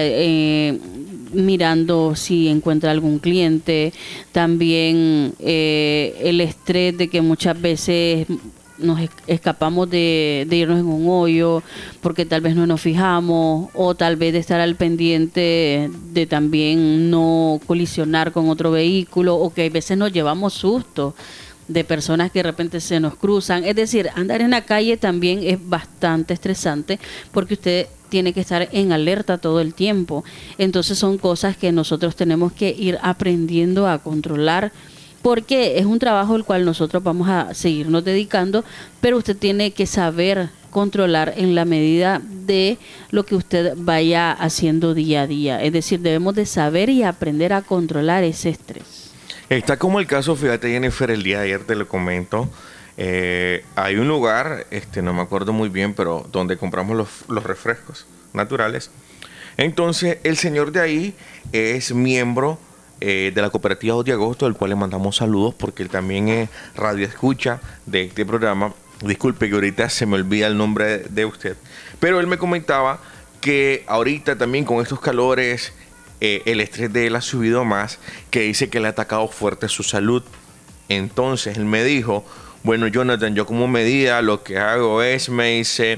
mirando si encuentra algún cliente, también el estrés de que muchas veces nos escapamos de irnos en un hoyo porque tal vez no nos fijamos, o tal vez de estar al pendiente de también no colisionar con otro vehículo, o que a veces nos llevamos susto de personas que de repente se nos cruzan. Es decir, andar en la calle también es bastante estresante porque usted tiene que estar en alerta todo el tiempo. Entonces son cosas que nosotros tenemos que ir aprendiendo a controlar porque es un trabajo al cual nosotros vamos a seguirnos dedicando, pero usted tiene que saber controlar en la medida de lo que usted vaya haciendo día a día. Es decir, debemos de saber y aprender a controlar ese estrés.
Está como el caso, fíjate, Jennifer, el día de ayer te lo comento. Hay un lugar, no me acuerdo muy bien, pero donde compramos los refrescos naturales. Entonces, el señor de ahí es miembro de la cooperativa 2 de agosto, del cual le mandamos saludos porque él también es radio escucha de este programa. Disculpe que ahorita se me olvida el nombre de usted, pero él me comentaba que ahorita también con estos calores el estrés de él ha subido más, que dice que le ha atacado fuerte su salud. Entonces él me dijo, bueno, Jonathan, yo como medida lo que hago es, me dice,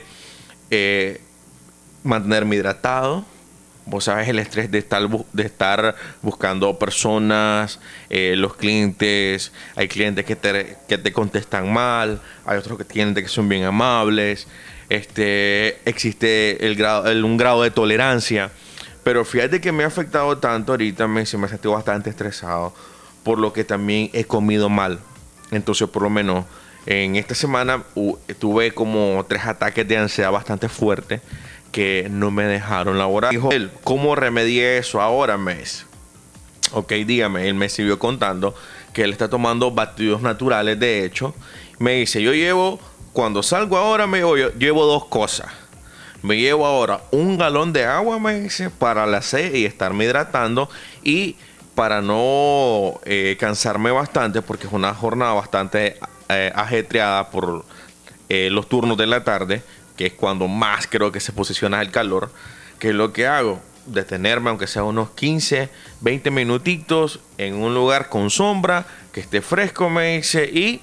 mantenerme hidratado. Vos sabes el estrés de estar buscando personas, los clientes. Hay clientes que te contestan mal, hay otros clientes que son bien amables. Existe un grado de tolerancia. Pero fíjate que me ha afectado tanto ahorita, me he sentido bastante estresado, por lo que también he comido mal. Entonces, por lo menos, en esta semana tuve como 3 ataques de ansiedad bastante fuertes que no me dejaron laborar. Dijo él, ¿cómo remedié eso ahora, mes? Ok, dígame. Él me siguió contando que él está tomando batidos naturales, de hecho. Me dice, cuando salgo ahora, llevo 2 cosas. Me llevo ahora 1 galón de agua, me dice, para la sed y estarme hidratando, y para no cansarme bastante, porque es una jornada bastante ajetreada por los turnos de la tarde, que es cuando más creo que se posiciona el calor. ¿Qué es lo que hago? Detenerme, aunque sea unos 15, 20 minutitos en un lugar con sombra, que esté fresco, me dice, y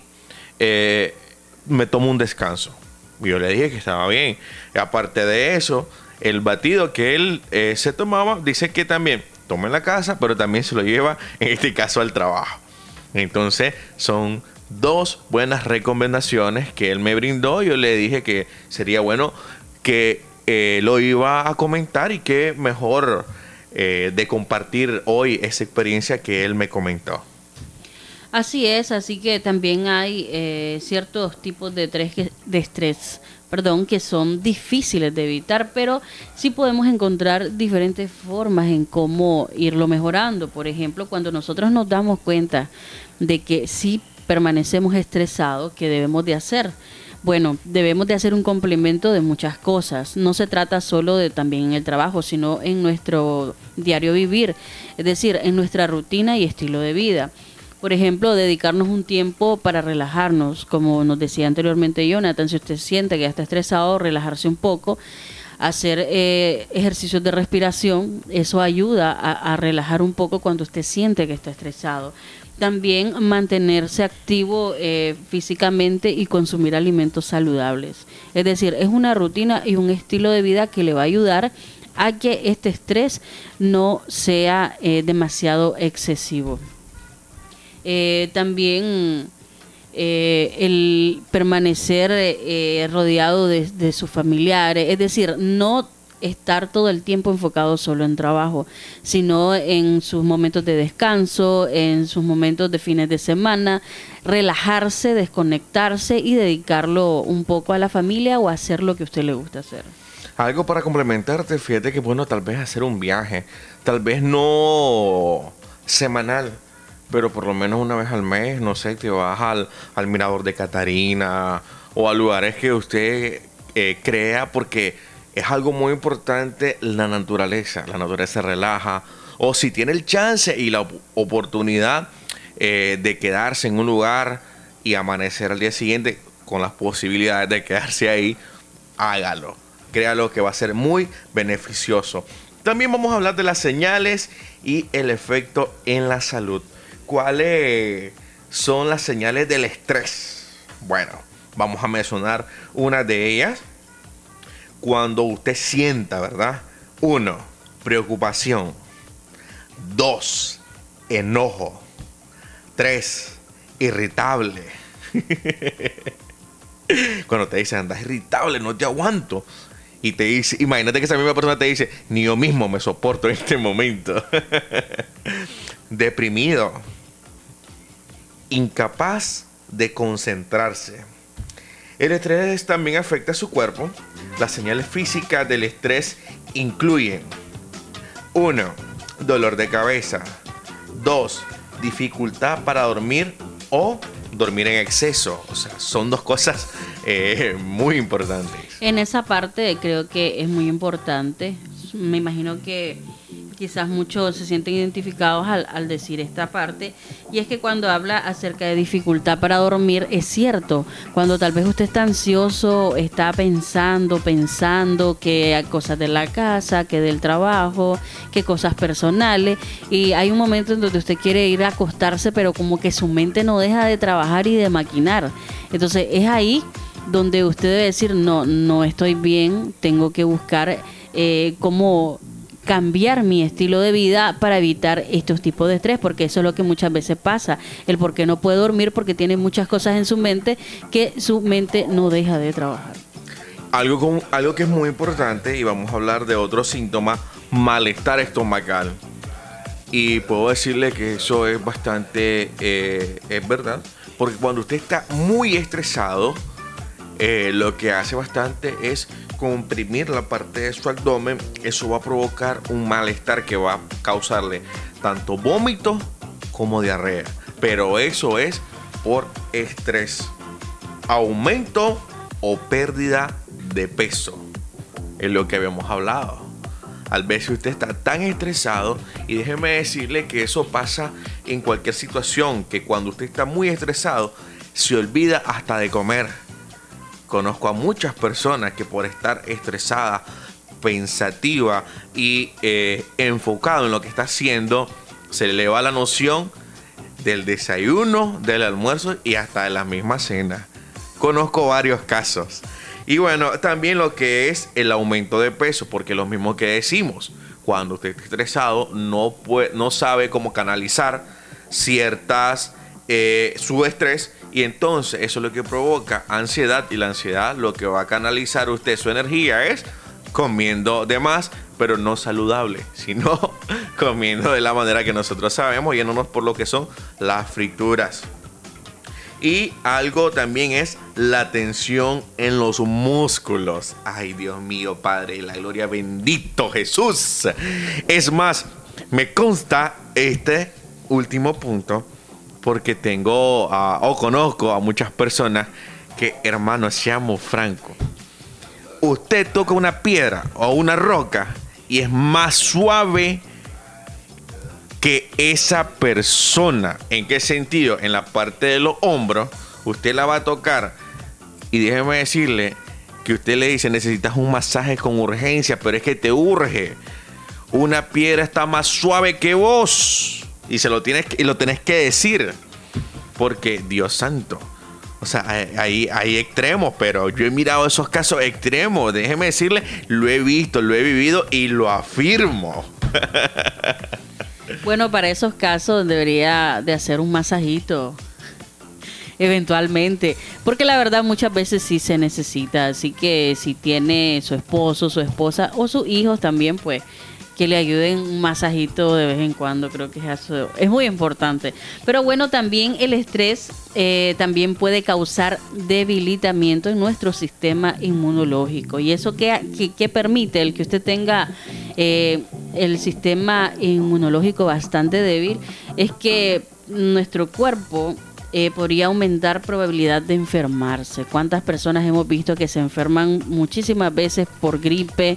me tomo un descanso. Yo le dije que estaba bien. Y aparte de eso, el batido que él se tomaba, dice que también toma en la casa, pero también se lo lleva, en este caso, al trabajo. Entonces, son 2 buenas recomendaciones que él me brindó. Yo le dije que sería bueno que lo iba a comentar, y que mejor de compartir hoy esa experiencia que él me comentó.
Así es, así que también hay ciertos tipos de estrés, que son difíciles de evitar, pero sí podemos encontrar diferentes formas en cómo irlo mejorando. Por ejemplo, cuando nosotros nos damos cuenta de que sí permanecemos estresados, ¿qué debemos de hacer? Bueno, debemos de hacer un complemento de muchas cosas. No se trata solo de también en el trabajo, sino en nuestro diario vivir, es decir, en nuestra rutina y estilo de vida. Por ejemplo, dedicarnos un tiempo para relajarnos, como nos decía anteriormente Jonathan. Si usted siente que ya está estresado, relajarse un poco, hacer ejercicios de respiración, eso ayuda a relajar un poco cuando usted siente que está estresado. También mantenerse activo físicamente y consumir alimentos saludables. Es decir, es una rutina y un estilo de vida que le va a ayudar a que este estrés no sea demasiado excesivo. También el permanecer rodeado de sus familiares, es decir, no estar todo el tiempo enfocado solo en trabajo, sino en sus momentos de descanso, en sus momentos de fines de semana, relajarse, desconectarse y dedicarlo un poco a la familia o a hacer lo que a usted le gusta hacer.
Algo para complementarte, fíjate que bueno, tal vez hacer un viaje, tal vez no semanal, pero por lo menos una vez al mes, no sé, te vas al Mirador de Catarina o a lugares que usted crea, porque es algo muy importante la naturaleza relaja. O si tiene el chance y la oportunidad de quedarse en un lugar y amanecer al día siguiente con las posibilidades de quedarse ahí, hágalo. Créalo que va a ser muy beneficioso. También vamos a hablar de las señales y el efecto en la salud. ¿Cuáles son las señales del estrés? Bueno, vamos a mencionar una de ellas. Cuando usted sienta, ¿verdad? 1, preocupación. 2, enojo. 3, irritable. Cuando te dicen, andas irritable, no te aguanto. Y te dice, imagínate que esa misma persona te dice, ni yo mismo me soporto en este momento. Deprimido. incapaz de concentrarse. El estrés también afecta a su cuerpo. Las señales físicas del estrés incluyen: 1. Dolor de cabeza. 2. Dificultad para dormir o dormir en exceso. O sea, son dos cosas muy importantes.
En esa parte creo que es muy importante. Me imagino que quizás muchos se sienten identificados al decir esta parte, y es que cuando habla acerca de dificultad para dormir, es cierto, cuando tal vez usted está ansioso, está pensando que hay cosas de la casa, que del trabajo, que cosas personales, y hay un momento en donde usted quiere ir a acostarse, pero como que su mente no deja de trabajar y de maquinar. Entonces es ahí donde usted debe decir, no estoy bien, tengo que buscar cómo cambiar mi estilo de vida para evitar estos tipos de estrés, porque eso es lo que muchas veces pasa, el por qué no puede dormir, porque tiene muchas cosas en su mente que su mente no deja de trabajar.
Algo que es muy importante, y vamos a hablar de otro síntoma: malestar estomacal. Y puedo decirle que eso es bastante, es verdad, porque cuando usted está muy estresado, lo que hace bastante es comprimir la parte de su abdomen. Eso va a provocar un malestar que va a causarle tanto vómito como diarrea. Pero eso es por estrés. Aumento o pérdida de peso es lo que habíamos hablado. Al veces usted está tan estresado, y déjeme decirle que eso pasa en cualquier situación, que cuando usted está muy estresado se olvida hasta de comer. Conozco a muchas personas que por estar estresada, pensativa y enfocado en lo que está haciendo, se le va la noción del desayuno, del almuerzo y hasta de la misma cena. Conozco varios casos. Y bueno, también lo que es el aumento de peso, porque lo mismo que decimos, cuando usted está estresado no sabe cómo canalizar su estrés, y entonces eso es lo que provoca ansiedad, y la ansiedad lo que va a canalizar usted su energía es comiendo de más, pero no saludable, sino comiendo de la manera que nosotros sabemos, yéndonos por lo que son las frituras. Y algo también es la tensión en los músculos. Ay, Dios mío, Padre de la gloria, bendito Jesús. Es más, me consta este último punto, porque tengo o conozco a muchas personas que, hermano, seamos francos, usted toca una piedra o una roca y es más suave que esa persona. ¿En qué sentido? En la parte de los hombros, usted la va a tocar y déjeme decirle que usted le dice: necesitas un masaje con urgencia, pero es que te urge. Una piedra está más suave que vos. Y lo tenés que decir, porque Dios santo, o sea, hay extremos, pero yo he mirado esos casos extremos. Déjeme decirle, lo he visto, lo he vivido y lo afirmo.
Bueno, para esos casos debería de hacer un masajito eventualmente, porque la verdad muchas veces sí se necesita. Así que si tiene su esposo, su esposa o sus hijos también, pues que le ayuden un masajito de vez en cuando. Creo que eso es muy importante. Pero bueno, también el estrés también puede causar debilitamiento en nuestro sistema inmunológico. Y eso que permite el que usted tenga el sistema inmunológico bastante débil, es que nuestro cuerpo podría aumentar probabilidad de enfermarse. ¿Cuántas personas hemos visto que se enferman muchísimas veces por gripe?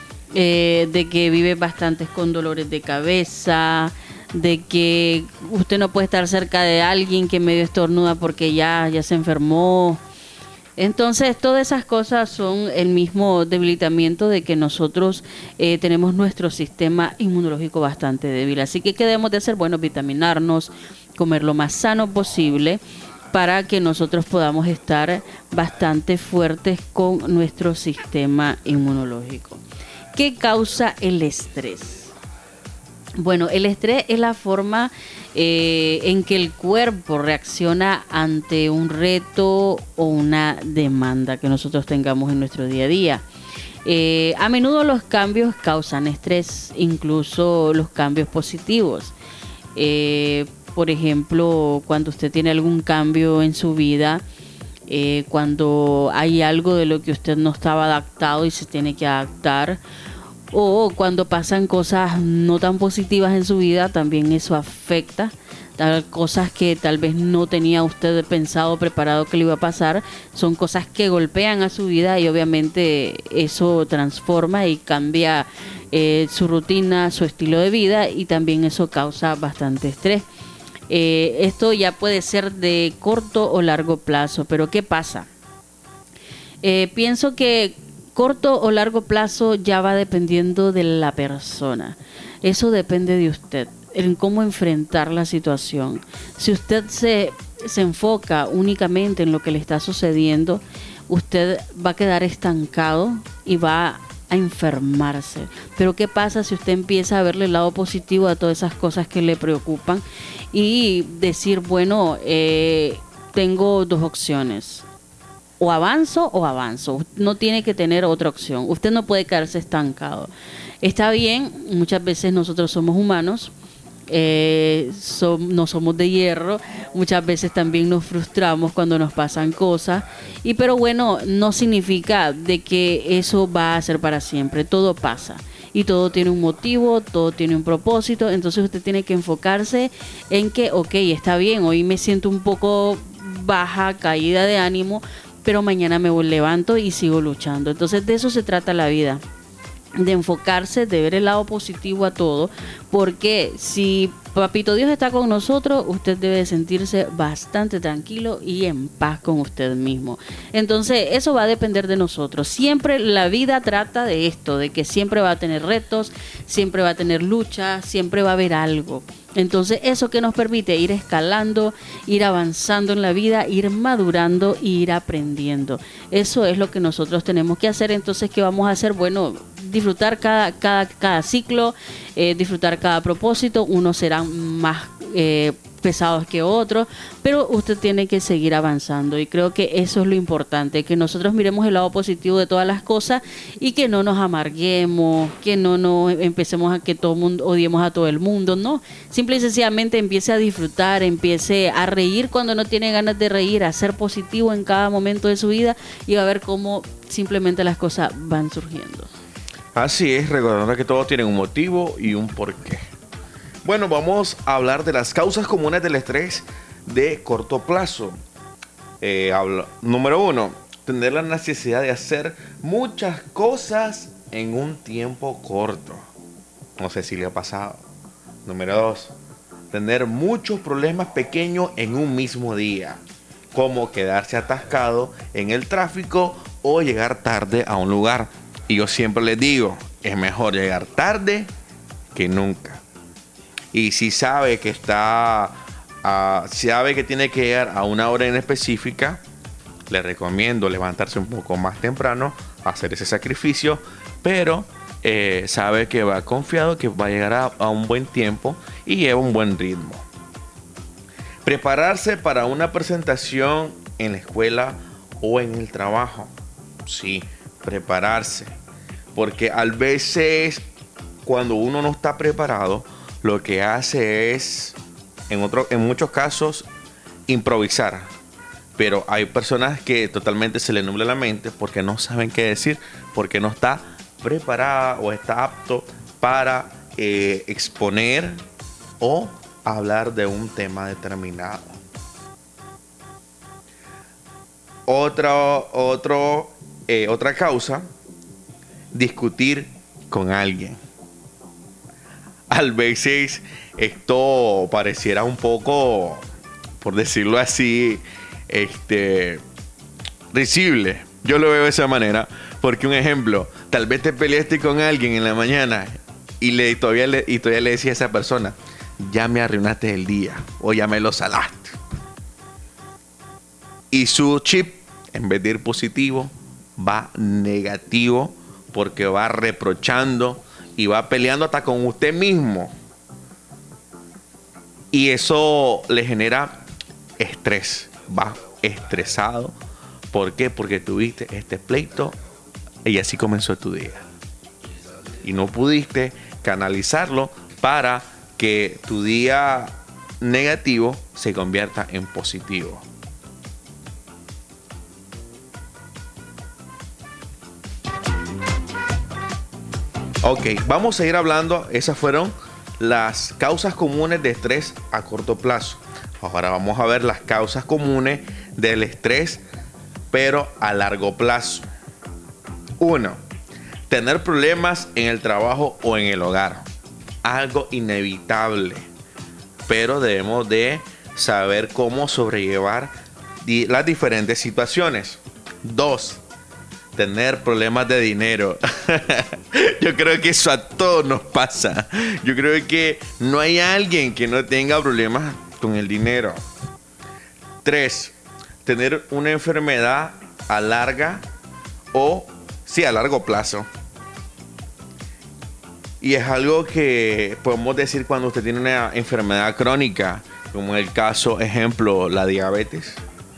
De que vive bastantes con dolores de cabeza, de que usted no puede estar cerca de alguien que medio estornuda porque ya se enfermó. Entonces, todas esas cosas son el mismo debilitamiento de que nosotros tenemos nuestro sistema inmunológico bastante débil. Así que, ¿qué debemos de hacer? Bueno, vitaminarnos, comer lo más sano posible para que nosotros podamos estar bastante fuertes con nuestro sistema inmunológico. ¿Qué causa el estrés? Bueno, el estrés es la forma en que el cuerpo reacciona ante un reto o una demanda que nosotros tengamos en nuestro día a día. A menudo los cambios causan estrés, incluso los cambios positivos. por ejemplo, cuando usted tiene algún cambio en su vida, cuando hay algo de lo que usted no estaba adaptado y se tiene que adaptar, o cuando pasan cosas no tan positivas en su vida, también eso afecta. Cosas que tal vez no tenía usted pensado, preparado que le iba a pasar, son cosas que golpean a su vida y obviamente eso transforma y cambia su rutina, su estilo de vida, y también eso causa bastante estrés. Esto ya puede ser de corto o largo plazo, pero ¿qué pasa? Pienso que corto o largo plazo ya va dependiendo de la persona. Eso depende de usted, en cómo enfrentar la situación. Si usted se enfoca únicamente en lo que le está sucediendo, usted va a quedar estancado y va a enfermarse. Pero ¿qué pasa si usted empieza a verle el lado positivo a todas esas cosas que le preocupan y decir, bueno, tengo dos opciones: o avanzo o avanzo? No tiene que tener otra opción. Usted no puede quedarse estancado. Está bien, muchas veces nosotros somos humanos, no somos de hierro, muchas veces también nos frustramos cuando nos pasan cosas, pero bueno, no significa de que eso va a ser para siempre. Todo pasa y todo tiene un motivo, todo tiene un propósito. Entonces usted tiene que enfocarse en que, ok, está bien, hoy me siento un poco baja, caída de ánimo, pero mañana me levanto y sigo luchando. Entonces de eso se trata la vida, de enfocarse, de ver el lado positivo a todo, porque si Papito Dios está con nosotros, usted debe sentirse bastante tranquilo y en paz con usted mismo. Entonces eso va a depender de nosotros. Siempre la vida trata de esto, de que siempre va a tener retos, siempre va a tener lucha, siempre va a haber algo. Entonces eso que nos permite ir escalando, ir avanzando en la vida, ir madurando y ir aprendiendo. Eso es lo que nosotros tenemos que hacer. Entonces, ¿qué vamos a hacer? Bueno, disfrutar cada ciclo, disfrutar cada propósito. Unos serán más pesados que otros, pero usted tiene que seguir avanzando, y creo que eso es lo importante, que nosotros miremos el lado positivo de todas las cosas y que no nos amarguemos, que no nos empecemos a que todo el mundo odiemos a todo el mundo. No, simple y sencillamente empiece a disfrutar, empiece a reír cuando no tiene ganas de reír, a ser positivo en cada momento de su vida, y va a ver cómo simplemente las cosas van surgiendo.
Así es, recordando que todo tiene un motivo y un porqué. Bueno, vamos a hablar de las causas comunes del estrés de corto plazo. Número 1, tener la necesidad de hacer muchas cosas en un tiempo corto. No sé si le ha pasado. Número 2, tener muchos problemas pequeños en un mismo día, como quedarse atascado en el tráfico o llegar tarde a un lugar. Y yo siempre les digo, es mejor llegar tarde que nunca. Y si sabe que sabe que tiene que llegar a una hora en específica, le recomiendo levantarse un poco más temprano, hacer ese sacrificio, pero sabe que va confiado, que va a llegar a un buen tiempo y lleva un buen ritmo. Prepararse para una presentación en la escuela o en el trabajo. Sí, prepararse. Porque a veces cuando uno no está preparado, lo que hace es, en muchos casos, improvisar. Pero hay personas que totalmente se les nubla la mente porque no saben qué decir, porque no está preparada o está apto para exponer o hablar de un tema determinado. Otra causa, discutir con alguien. A veces esto pareciera un poco, por decirlo así, risible. Yo lo veo de esa manera, porque un ejemplo, tal vez te peleaste con alguien en la mañana y todavía le decía a esa persona, ya me arruinaste el día o ya me lo salaste. Y su chip, en vez de ir positivo, va negativo, porque va reprochando y va peleando hasta con usted mismo. Y eso le genera estrés. Va estresado. ¿Por qué? Porque tuviste este pleito y así comenzó tu día. Y no pudiste canalizarlo para que tu día negativo se convierta en positivo. Ok, vamos a ir hablando. Esas fueron las causas comunes de estrés a corto plazo. Ahora vamos a ver las causas comunes del estrés, pero a largo plazo. 1. Tener problemas en el trabajo o en el hogar. Algo inevitable, pero debemos de saber cómo sobrellevar las diferentes situaciones. 2. Tener problemas de dinero. Yo creo que eso a todos nos pasa. Yo creo que no hay alguien que no tenga problemas con el dinero. 3. Tener una enfermedad a largo plazo. Y es algo que podemos decir cuando usted tiene una enfermedad crónica, como en el caso, ejemplo, la diabetes.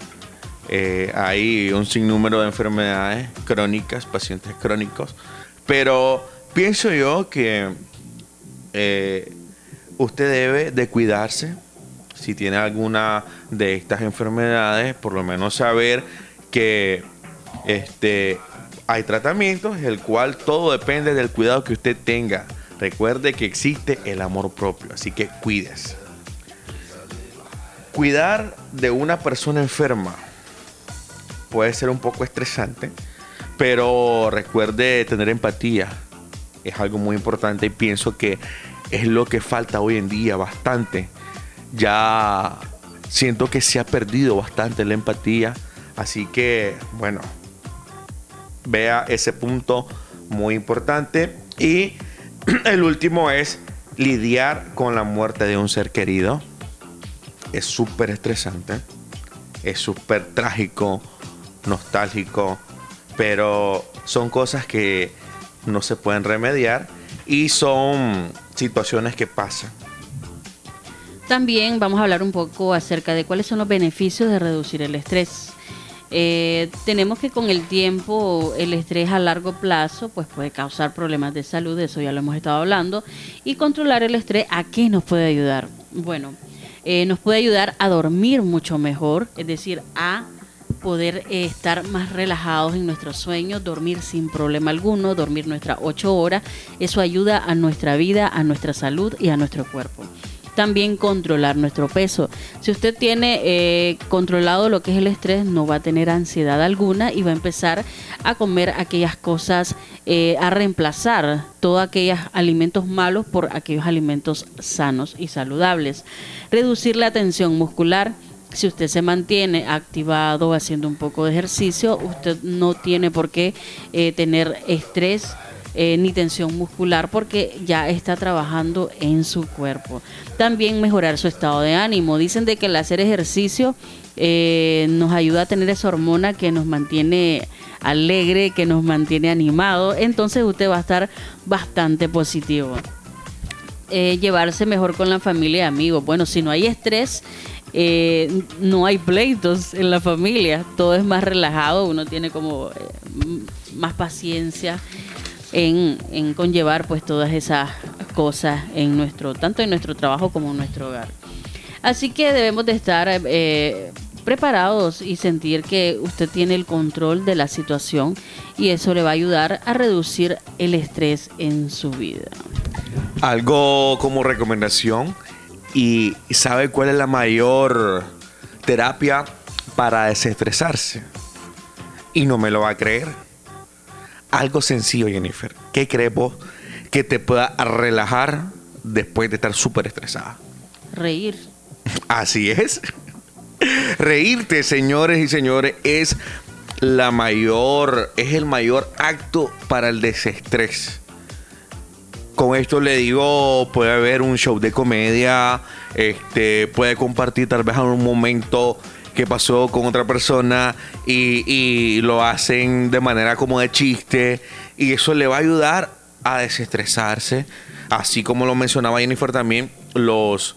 Hay un sinnúmero de enfermedades crónicas, pacientes crónicos. Pero pienso yo que usted debe de cuidarse. Si tiene alguna de estas enfermedades, por lo menos saber que hay tratamientos, el cual todo depende del cuidado que usted tenga. Recuerde que existe el amor propio, así que cuídese. Cuidar de una persona enferma puede ser un poco estresante, pero recuerde tener empatía. Es algo muy importante y pienso que es lo que falta hoy en día bastante. Ya siento que se ha perdido bastante la empatía, así que bueno, vea ese punto muy importante. Y el último es lidiar con la muerte de un ser querido. Es súper estresante, es súper trágico, nostálgico, pero son cosas que no se pueden remediar y son situaciones que pasan.
También vamos a hablar un poco acerca de cuáles son los beneficios de reducir el estrés. Tenemos que con el tiempo el estrés a largo plazo pues puede causar problemas de salud, de eso ya lo hemos estado hablando. Y controlar el estrés, ¿a qué nos puede ayudar? Bueno, nos puede ayudar a dormir mucho mejor, es decir, a poder estar más relajados en nuestros sueños, dormir sin problema alguno, dormir nuestras 8 horas. Eso ayuda a nuestra vida, a nuestra salud y a nuestro cuerpo. También controlar nuestro peso. Si usted tiene controlado lo que es el estrés, no va a tener ansiedad alguna y va a empezar a comer aquellas cosas, a reemplazar todos aquellos alimentos malos por aquellos alimentos sanos y saludables. Reducir la tensión muscular. Si usted se mantiene activado haciendo un poco de ejercicio, usted no tiene por qué tener estrés ni tensión muscular porque ya está trabajando en su cuerpo. También mejorar su estado de ánimo. Dicen de que el hacer ejercicio nos ayuda a tener esa hormona que nos mantiene alegre, que nos mantiene animado. Entonces usted va a estar bastante positivo. Llevarse mejor con la familia y amigos. Bueno, si no hay estrés, no hay pleitos en la familia, todo es más relajado, uno tiene como más paciencia en conllevar pues todas esas cosas tanto en nuestro trabajo como en nuestro hogar. Así que debemos de estar preparados y sentir que usted tiene el control de la situación y eso le va a ayudar a reducir el estrés en su vida.
Algo como recomendación. ¿Y sabe cuál es la mayor terapia para desestresarse? Y no me lo va a creer. Algo sencillo, Jennifer. ¿Qué crees vos que te pueda relajar después de estar súper estresada?
Reír.
Así es. Reírte, señores y señores, es el mayor acto para el desestrés. Con esto le digo, puede haber un show de comedia, puede compartir tal vez en un momento que pasó con otra persona y lo hacen de manera como de chiste y eso le va a ayudar a desestresarse. Así como lo mencionaba Jennifer también, los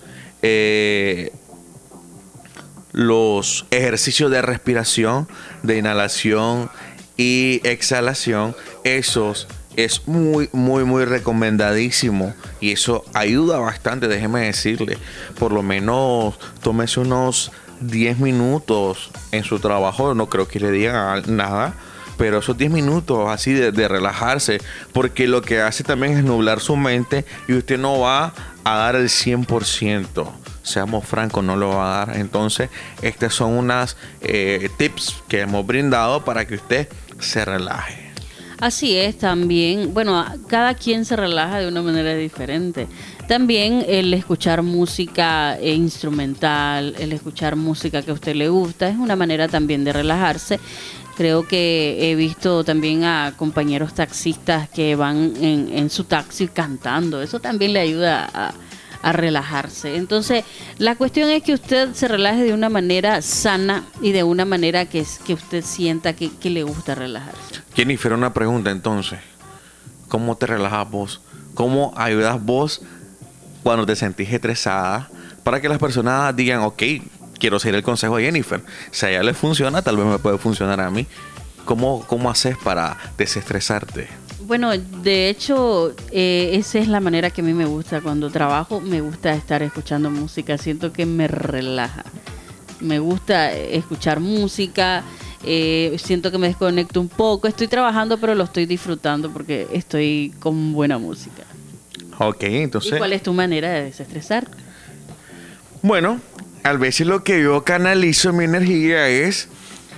ejercicios de respiración, de inhalación y exhalación, esos es muy, muy, muy recomendadísimo y eso ayuda bastante, déjeme decirle. Por lo menos tómese unos 10 minutos en su trabajo, no creo que le digan nada, pero esos 10 minutos así de relajarse, porque lo que hace también es nublar su mente y usted no va a dar el 100%. Seamos francos, no lo va a dar. Entonces, estas son unas tips que hemos brindado para que usted se relaje.
Así es, también, bueno, cada quien se relaja de una manera diferente. También el escuchar música instrumental, el escuchar música que a usted le gusta, es una manera también de relajarse. Creo que he visto también a compañeros taxistas que van en su taxi cantando. Eso también le ayuda a relajarse. Entonces, la cuestión es que usted se relaje de una manera sana y de una manera que usted sienta que le gusta relajarse.
Jennifer, una pregunta entonces. ¿Cómo te relajas vos? ¿Cómo ayudas vos cuando te sentís estresada? Para que las personas digan, ok, quiero seguir el consejo de Jennifer. Si a ella le funciona, tal vez me puede funcionar a mí. ¿Cómo haces para desestresarte?
Bueno, de hecho, esa es la manera que a mí me gusta. Cuando trabajo, me gusta estar escuchando música. Siento que me relaja. Me gusta escuchar música. Siento que me desconecto un poco. Estoy trabajando, pero lo estoy disfrutando porque estoy con buena música.
Ok, entonces...
¿Y cuál es tu manera de desestresar?
Bueno, a veces lo que yo canalizo mi energía es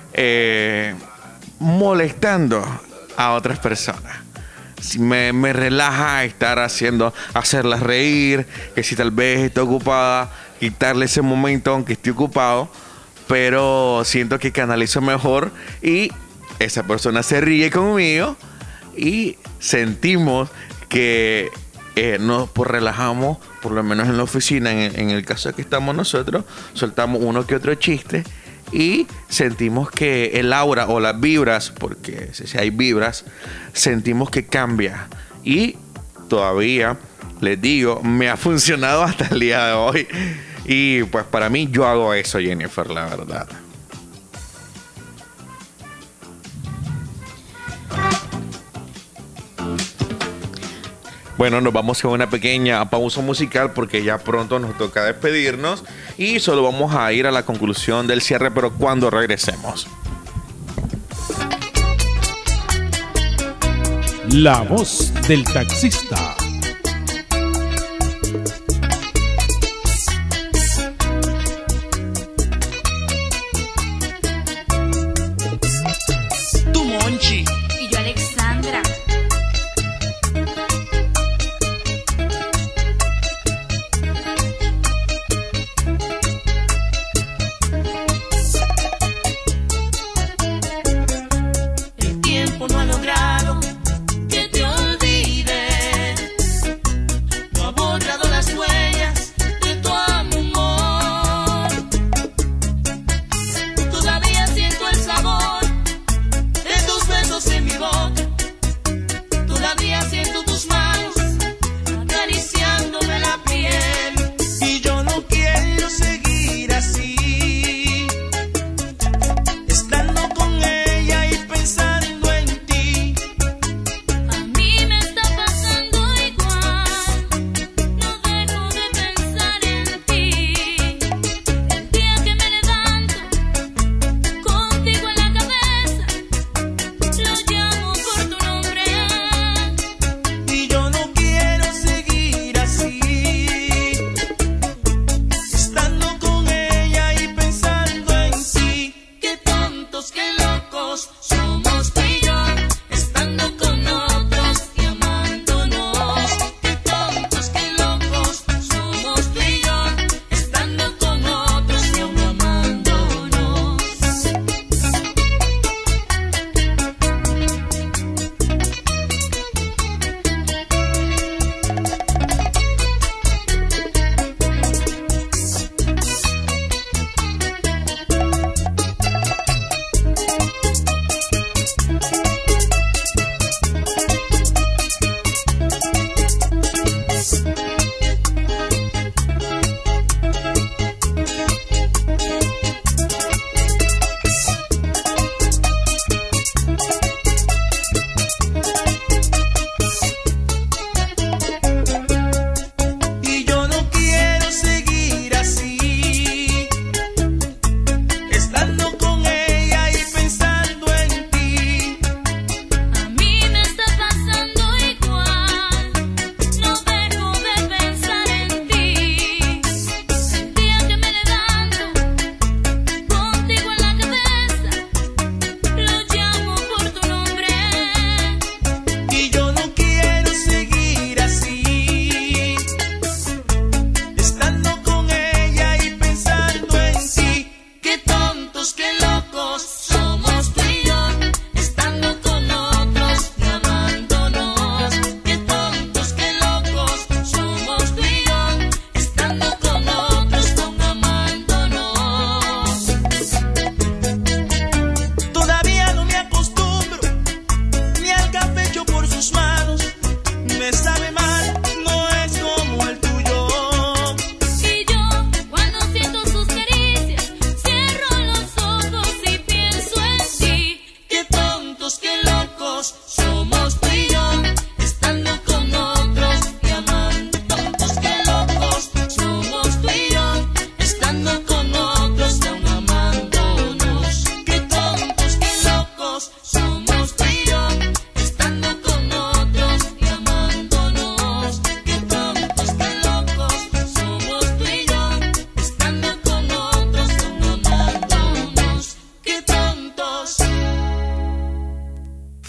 molestando a otras personas. Si me relaja estar hacerlas reír, que si tal vez estoy ocupada, quitarle ese momento aunque esté ocupado, pero siento que canalizo mejor y esa persona se ríe conmigo y sentimos que nos relajamos, por lo menos en la oficina, en el caso de que estamos nosotros, soltamos uno que otro chiste y sentimos que el aura o las vibras, porque si hay vibras, sentimos que cambia. Y todavía, les digo, me ha funcionado hasta el día de hoy. Y pues para mí yo hago eso, Jennifer, la verdad. Bueno, nos vamos a una pequeña pausa musical porque ya pronto nos toca despedirnos y solo vamos a ir a la conclusión del cierre, pero cuando regresemos.
La voz del taxista.
Tu Monchi.
Y yo Alexandra.
El tiempo no ha logrado que te olvides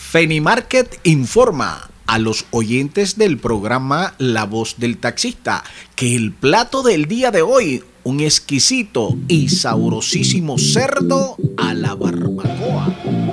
Fenimarket informa a los oyentes del programa La Voz del Taxista que el plato del día de hoy, un exquisito y sabrosísimo cerdo a la barbacoa.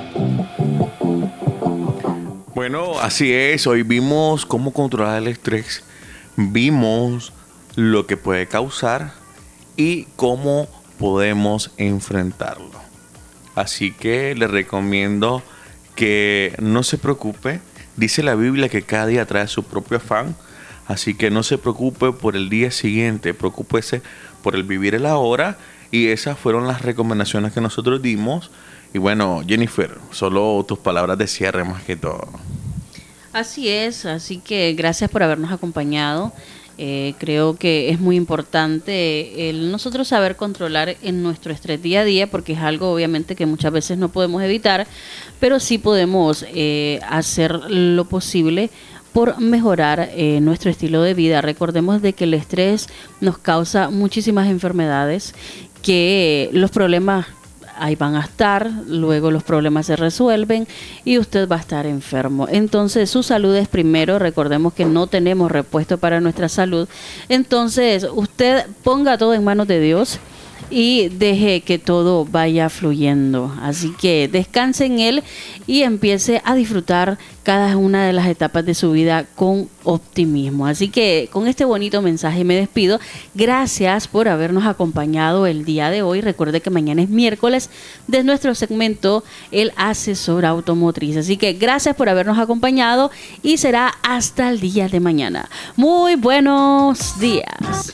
Bueno, así es. Hoy vimos cómo controlar el estrés, vimos lo que puede causar y cómo podemos enfrentarlo. Así que les recomiendo que no se preocupe. Dice la Biblia que cada día trae su propio afán, así que no se preocupe por el día siguiente, preocúpese por el vivir el ahora, y esas fueron las recomendaciones que nosotros dimos. Y bueno, Jennifer, solo tus palabras de cierre más que todo.
Así es, así que gracias por habernos acompañado. Creo que es muy importante el nosotros saber controlar en nuestro estrés día a día, porque es algo obviamente que muchas veces no podemos evitar, pero sí podemos hacer lo posible por mejorar nuestro estilo de vida. Recordemos de que el estrés nos causa muchísimas enfermedades, que los problemas ahí van a estar, luego los problemas se resuelven y usted va a estar enfermo. Entonces su salud es primero. Recordemos que no tenemos repuesto para nuestra salud. Entonces usted ponga todo en manos de Dios y deje que todo vaya fluyendo. Así que descanse en Él y empiece a disfrutar cada una de las etapas de su vida con optimismo. Así que con este bonito mensaje me despido. Gracias por habernos acompañado el día de hoy. Recuerde que mañana es miércoles de nuestro segmento El Asesor Automotriz. Así que gracias por habernos acompañado y será hasta el día de mañana. Muy buenos días.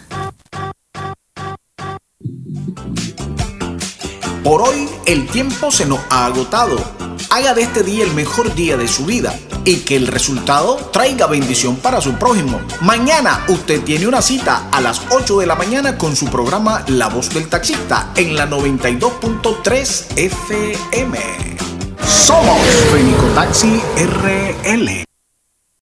Por hoy el tiempo se nos ha agotado. Haga de este día el mejor día de su vida y que el resultado traiga bendición para su prójimo. Mañana usted tiene una cita a las 8 de la mañana con su programa La Voz del Taxista en la 92.3 FM. Somos Fenicotaxi RL.